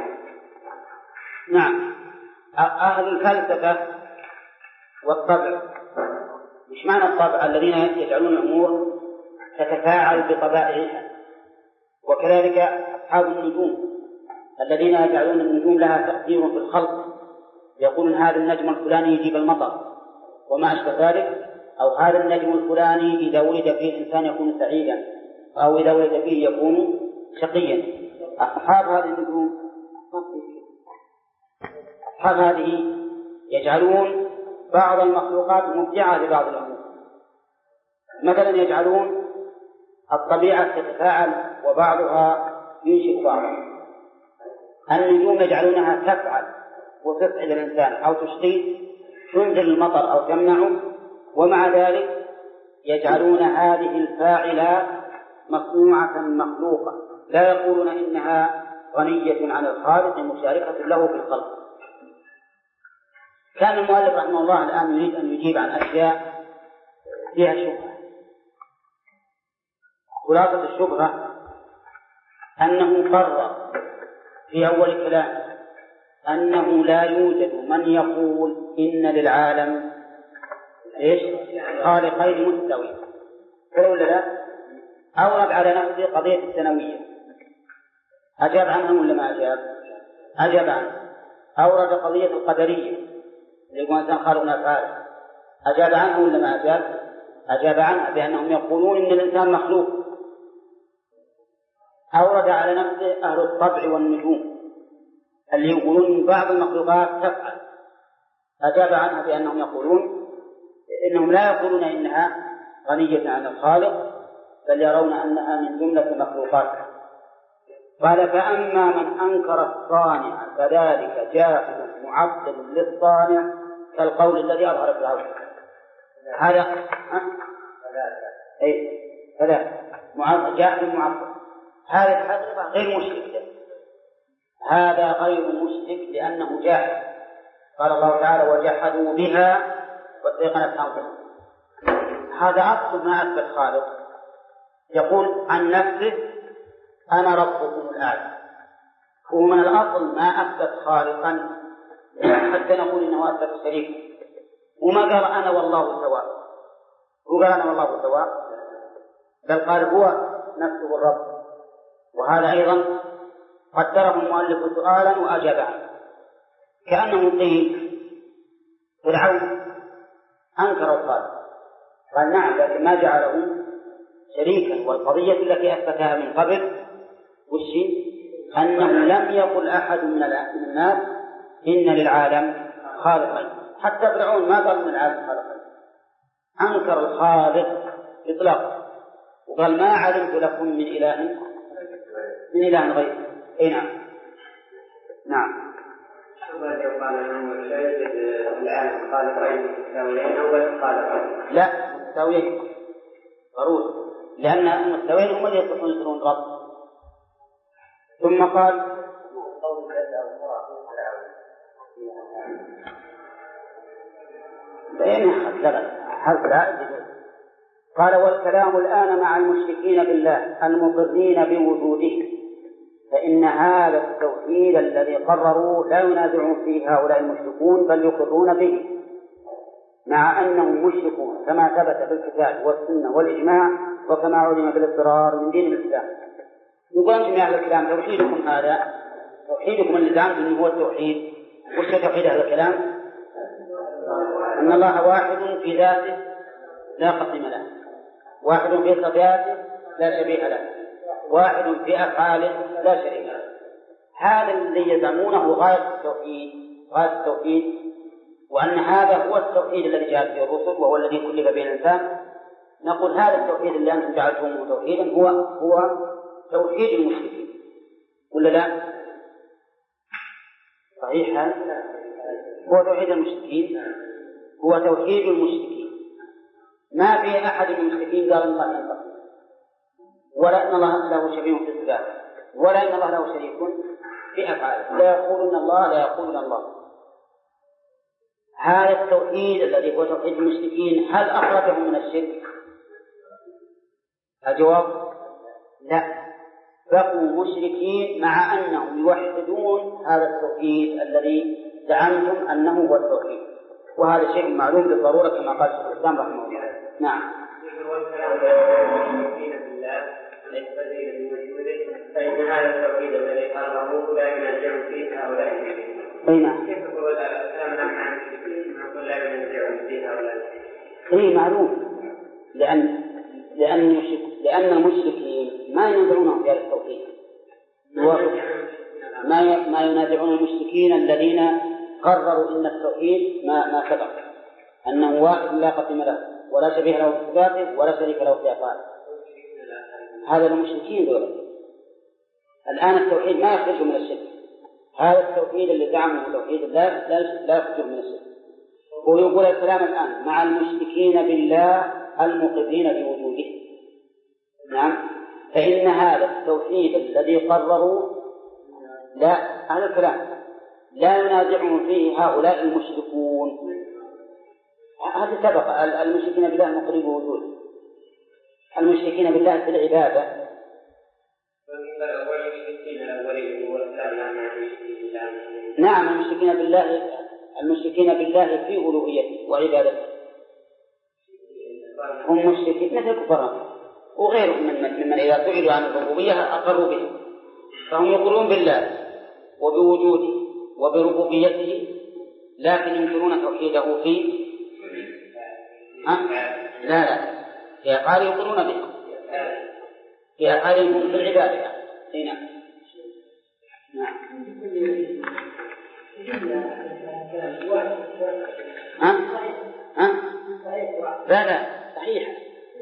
نعم، أهل الفلسفة والطبع، مش معنى الطبع الذين يجعلون الأمور تتفاعل بطبائعها، وكذلك أصحاب النجوم الذين يجعلون النجوم لها تأثير في الخلق، يقولون هذا النجم الفلاني يجيب المطر وما أشبه ذلك، أو هذا النجم الفلاني إذا ولد فيه الإنسان يكون سعيدا، أو إذا ولد فيه يكون شقيا. أصحاب هذه النجوم أصحاب هذه يجعلون بعض المخلوقات مبدعة لبعض الأمور، مثلا يجعلون الطبيعة تتفاعل وبعضها ينشئ بعضا. النجوم يجعلونها تفعل وتسعد الإنسان أو تشقيه، تنزل المطر أو تمنعه، ومع ذلك يجعلون هذه الفاعلات مصنوعة مخلوقة، لا يقولون إنها غنية عن الخالق مشاركة له في الخلق. كان المؤلف رحمه الله الآن يريد أن يجيب عن أشياء فيها شبهة. خلاصة الشبهة أنه قرر في أول كلام أنه لا يوجد من يقول إن للعالم إيش خالقين متساويين، ولا لا؟ أورد على نفسه قضية الثانوية، أجاب عنها ولا ما أجاب؟ أجاب عنها. أورد قضية القدرية اللي يقول إنسان خالق أفعاله، أجاب عنها ولا ما أجاب؟ أجاب عنها بأنهم يقولون إن الإنسان مخلوق. أورد على نفسه أهل الطبع والنجوم اللي يقولون بعض المخلوقات تفعل، أجاب عنها بأنهم يقولون إنهم لا يقولون إنها غنية عن الخالق، بل يرون أنها من جملة مخلوقات. قال فأما من أنكر الصانع فذلك جاحد معطل للصانع كالقول الذي أظهر في الأول. هذا أي هذا جاحد معطل، هذا الحقيقة غير مشرك، هذا غير مشرك لأنه جاحد. قال الله تعالى وجحدوا بها واستيقنتها أنفسهم. هذا أصل ما أثبت خالق، يقول عن نفسه أنا ربكم الأعلى، هو من الأصل ما أثبت خالقا حتى نقول إنه أثبت شريك، وما قال أنا والله سواء، هو قال أنا والله سواء، بل قال هو نفسه الرب. وهذا أيضا قدره المؤلف سؤالا وأجاب عنه، كأنه قيل فرعون أنكر الخالق، قال نعم لكن ما جعله شريكا. والقضية التي أثبتها من قبل وشي أنه لم يقل أحد من الناس إن للعالم خالقين، حتى فرعون ما قال من العالم خالقين، أنكر الخالق إطلاقا وقال ما علمت لكم من إله من إله غيره. أي نعم نعم. العالم خالقين متساويين أو غير خالقين؟ لا متساويين ضروري، لأن المتساويين هم اللي يصلحون يصيرون رب. ثم قال بين حرف لا حرف لا قال: والكلام الآن مع المشركين بالله المقرين بوجوده، فإن هذا التوحيد الذي قرروا لا ينازعون فيه هؤلاء المشركون بل يقرون به، مع أنهم مشركون كما ثبت في الكتاب والسنة والإجماع وكما علم بالاضطرار من دين الإسلام. يقول جميع هذا الكلام توحيدكم هذا توحيدكم اللي زعمتم أنه هو التوحيد، وش توحيد هذا الكلام؟ أن الله واحد في ذاته لا قسم له، واحد في صفاته لا شبيه له، واحد في أفعاله لا شريك له. هذا الذي يزعمونه غاية التوحيد، غاية التوحيد، وأن هذا هو التوحيد الذي جاءت به الرسل وهو الذي كلف به الإنسان. نقول هذا التوحيد الذي أنتم جعلتموه توحيدا هو هو توحيد المشركين، ولا لا؟ صحيح هذا هو توحيد المشركين، هو توحيد المشركين. ما في أحد من المشركين قال الله ينقص، ولا أن الله له شبيه في الصفات، ولا أن الله له شريك في أفعاله، لا يقولون الله لا يقولون الله. هذا التوحيد الذي هو توحيد المشركين هل أخرجهم من الشرك؟ الجواب لا، بقوا مشركين مع أنهم يوحدون هذا التوحيد الذي زعمتم أنه هو التوحيد، وهذا شيء معلوم بالضرورة كما قال شيخ الإسلام رحمه الله. نعم. فإن هذا التوحيد الذي قرره لا ينازع فيه هؤلاء المشركين. أي نعم. كيف تقول الكلام عن المشركين نقول لا ينازع فيه هؤلاء؟ أي معلوم، لأن لأن المشرك لأن المشركين ما ينازعون في هذا التوحيد، ما ما ينازعون المشركين الذين قرروا أن التوحيد ما ما سبق أنه واحد لا قسم له ولا شبيه له في صفاته ولا شريك له في أفعاله. هذا المشركين دول. الآن التوحيد ما يخرج من الشرك، هذا التوحيد اللي زعمه توحيد الله لا يخرج من الشرك. ويقول الكلام الآن مع المشركين بالله المقرين بوجوده. نعم. فإن هذا التوحيد الذي قرروا لا هذا الكلام لا ينازعهم فيه هؤلاء المشركون. هذا سبق المشركين بالله المقرين بوجوده، المشركين بالله في العبادة. نعم، المشركين بالله المشركين بالله في ألوهيته وعبادته هم مشركين مثل الكفار وغيرهم من ممن إذا سئلوا عن الربوبية أقروا به، فهم يقولون بالله وبوجوده وبربوبيته، لكن ينكرون توحيده في ها؟ لا لا في أفعال يقولون به، في أفعالهم في العبادة. هنا نعم. ها؟ ها؟ لا لا صحيح،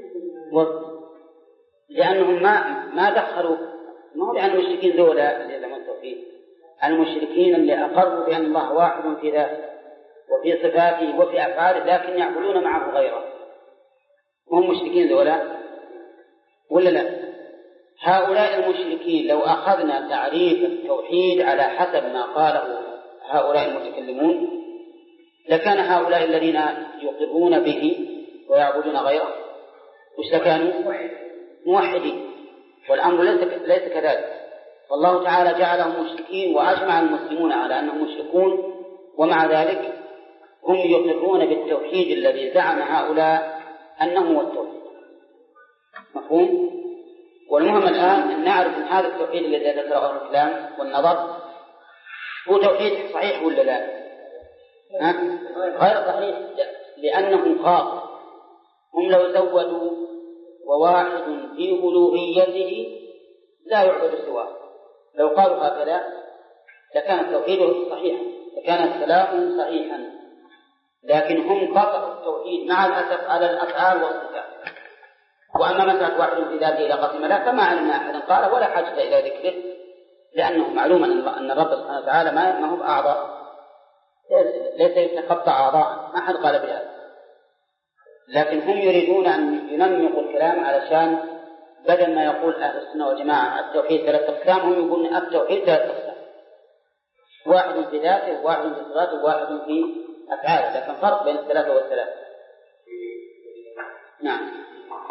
لأنهم ما ما دخلوا، ما هو لأن المشركين ذولا اللي زعموا التوحيد، المشركين اللي أقروا بأن الله واحد في ذاته وفي صفاته وفي أفعاله لكن يعبدون معه غيره، هم مشركين ذولا ولا لا؟ هؤلاء المشركين لو أخذنا تعريف التوحيد على حسب ما قاله هؤلاء المتكلمون لكان هؤلاء الذين يقرون به ويعبدون غيره وش كانوا؟ موحدين، والأمر ليس كذلك. والله تعالى جعلهم مشركين وأجمع المسلمون على أنهم مشركون، ومع ذلك هم يقرون بالتوحيد الذي زعم هؤلاء أنه هو التوحيد. مفهوم؟ والمهم الآن أن نعرف أن هذا التوحيد الذي ذكره الإسلام والنظر هو توحيد صحيح ولا لا؟ ها؟ غير صحيح، لأنه خاص. هم لو زودوا وواحد في ألوهيته لا يعبد سواه، لو قالوا هكذا لكان التوحيد صحيحا، لكان السلام صحيحا، لكن هم قطعوا التوحيد مع الأسف على الأفعال والصفات. وأما مسألة واحد في ذاته إلى قسم له فما علمنا أحدا قال ولا حاجة إلى ذكره، لأنه معلوم أن الرب سبحانه وتعالى ما هو أعضاء، ليس يتقطع أعضاء، ما أحد قال بهذا، لكن هم يريدون أن ينمقوا الكلام علشان بدل ما يقول أهل السنة والجماعة التوحيد ثلاث أقسام هم يقولون التوحيد ثلاث أقسام، واحد في ذاته وواحد في صفاته وواحد في أفعاله، لكن فرق بين الثلاثة والثلاثة. نعم.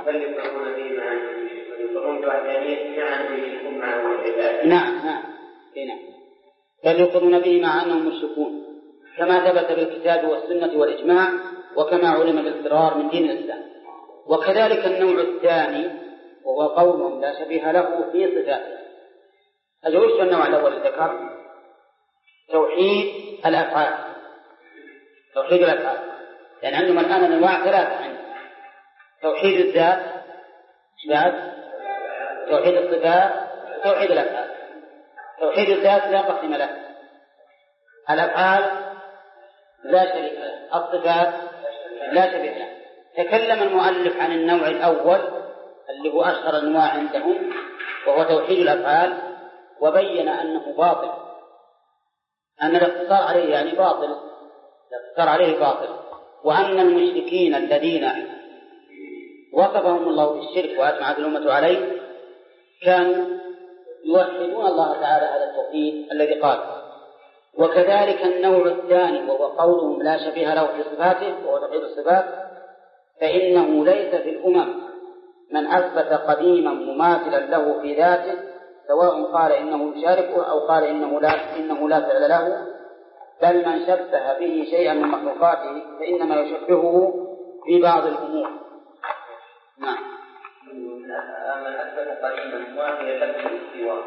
بل يقرون به مع يقرون بوحدانية مع أنهم يشركون مع العباد. نعم نعم نعم بل يقرون به مع أنهم مشركون كما ثبت بالكتاب والسنة والإجماع وكما علم بالاضطرار من دين الإسلام. وكذلك النوع الثاني وهو قولهم لا شبيه له في صفاته. الوجه النوع الأول ذكر توحيد الأفعال توحيد الأفعال لأن يعني عندهم الآن أنواع ثلاثة عندهم توحيد الذات إثبات توحيد الصفات توحيد الأفعال. توحيد الذات لا قسم له الأفعال لا شريك له الصفات لا شبيه له. تكلم المؤلف عن النوع الأول اللي هو أشهر أنواع عندهم وهو توحيد الأفعال وبين أنه باطل أن الاقتصار عليه يعني باطل الاقتصار عليه باطل وأن المشركين الذين وصفهم الله بالشرك وأجمعت الأمة عليه كانوا يوحدون الله تعالى على التوحيد الذي قال. وكذلك النوع الثاني وهو قولهم لا شبيه له في صفاته وهو توحيد الصفات فإنه ليس في الأمم من أثبت قديما مماثلا له في ذاته سواء قال إنه يشاركه أو قال إنه لا, إنه لا فعل له بل من شبه به شيئا من مخلوقاته فإنما يشبهه في بعض الأمور. نعم من أثبت قديما مماثلا له في الاستواء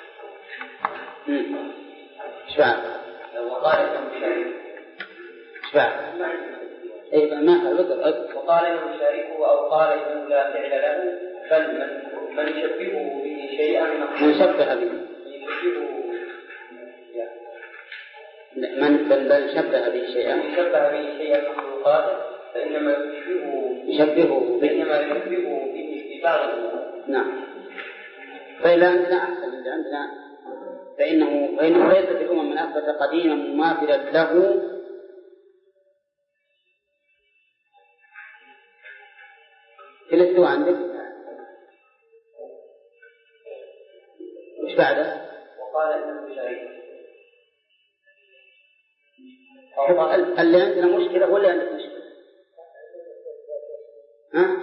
شبع وقال إنه يشاركه شبع إيه ما أذكر وقال إنه يشاركه أو قال إنه لا فعل له بل من من يشبهه به شيئا من شبه به من بل بل شبه به شيئا من شبه به شيئا من مخلوقاته فإنما يشبهه يشبهه فإنما يشبهه به في بعض الأمور. نعم فإلا عندنا أحسن إذا عندنا فإنه فإنه ليس في الأمم من أثبت قديما مماثلا له في الاستواء عندك وش بعده؟ وقال إنه يشاركه اللي عندنا مشكلة ولا عندك مشكلة؟ ها؟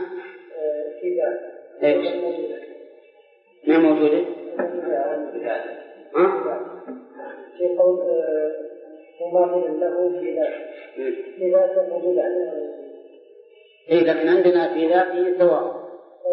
ايش؟ ما موجودة؟ ها؟ في قول مماثل له في ذاته في ذاته موجود عنه إيه لكن عندنا في ذاته سواء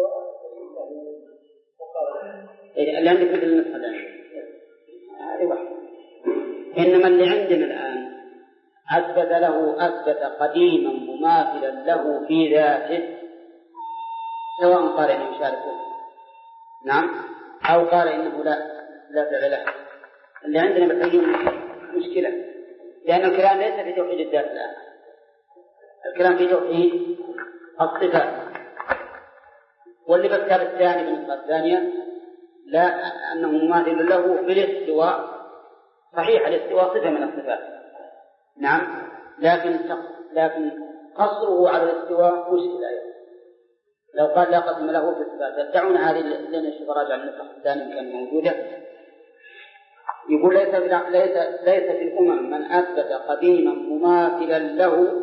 إيه اللي عندك مثل النسخة الآن هذه واحدة. إنما اللي عندنا الآن أثبت له أثبت قديما مماثلا له في ذاته سواء قال إنه يشاركه نعم أو قال إنه لا لا فعل له. اللي عندنا بتعين مشكلة لأن الكلام ليس في توحيد الذات الآن الكلام في توحيد الصفات واللي بالكتاب الثاني بالنسبة الثانية لا أنه مماثل له بالاستواء صحيح الاستواء صفة من الصفات نعم لكن لكن قصره على الاستواء مشكلة أيضا. لو قال لا قسم له في الصفات يدعون هذه لأن الشفراج عن النسخ الثاني كان موجودة يقول ليس ليس ليس في الأمم من أثبت قديما مماثلا له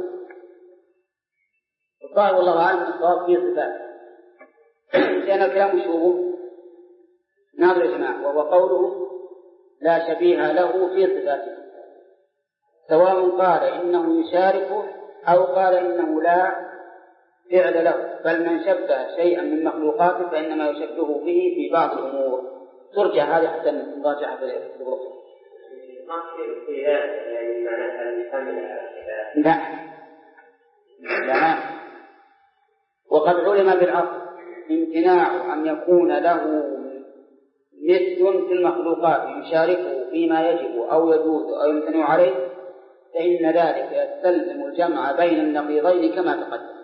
وقال والله أعلم الصواب في صفات لأن الكلام مشهور ناظر يا جماعة وهو قوله لا شبيه له في صفاته سواء قال إنه يشاركه أو قال إنه لا فعل له بل من شبه شيئا من مخلوقاته فإنما يشبهه به في بعض الأمور. ترجع هذه حتى نراجعها في الغرفة. ما تصير في هذا يعني معناتها المحمل لا لا وقد علم بالعقل امتناع أن يكون له مثل في المخلوقات يشاركه فيما يجب أو يجوز أو يمتنع عليه فإن ذلك يستلزم الجمع بين النقيضين كما تقدم.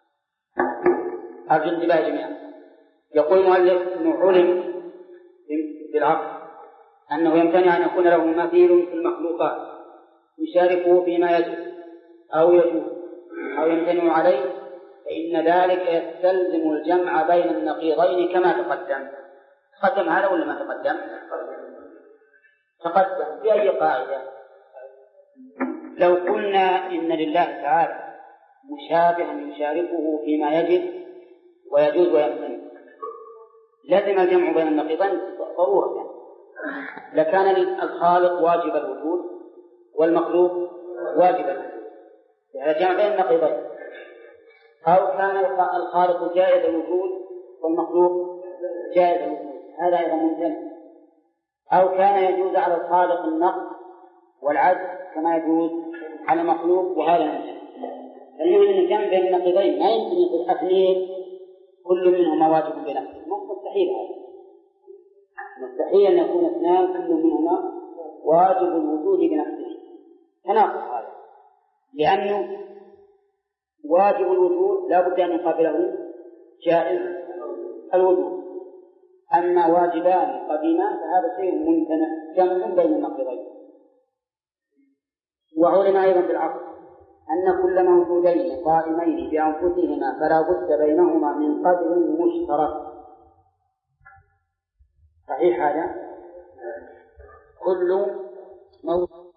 أرجو انتباه جميعا. يقول المؤلف أنه علم بالعقل أنه يمتنع أن يكون له مثيل في المخلوقات يشاركه فيما يجب أو يجوز أو يمتنع عليه فإن ذلك يستلزم الجمع بين النقيضين كما تقدم. تقدم هذا ولا ما تقدم؟ تقدم. بأي قاعدة؟ لو قلنا إن لله تعالى مشابها يشاركه فيما يجب ويجوز ويمتنع، لازم الجمع بين النقيضين ضرورة يعني. لكان الخالق واجب الوجود والمخلوق واجب الوجود، يعني جمع بين النقيضين. أو كان الخالق جائز الوجود والمخلوق جائز الوجود، هذا أيضا ممتنع. أو كان يجوز على الخالق النقص والعجز كما يجوز على المخلوق، وهذا ممتنع. فالمهم أن الجمع بين النقيضين ما يمكن يكون أثنين كل منهما واجب بنفسه، مستحيل هذا، مستحيل أن يكون اثنان كل منهما واجب الوجود بنفسه، تناقض هذا، لأنه واجب الوجود لا بد أن يقابله جائز الوجود. أما واجبان قديمان فهذا شيء ممتنع، جمع بين النقيضين. وعلم أيضا بالعقل أن كل موجودين قائمين بأنفسهما فلا بد بينهما من قدر مشترك. صحيح هذا؟ كل موجود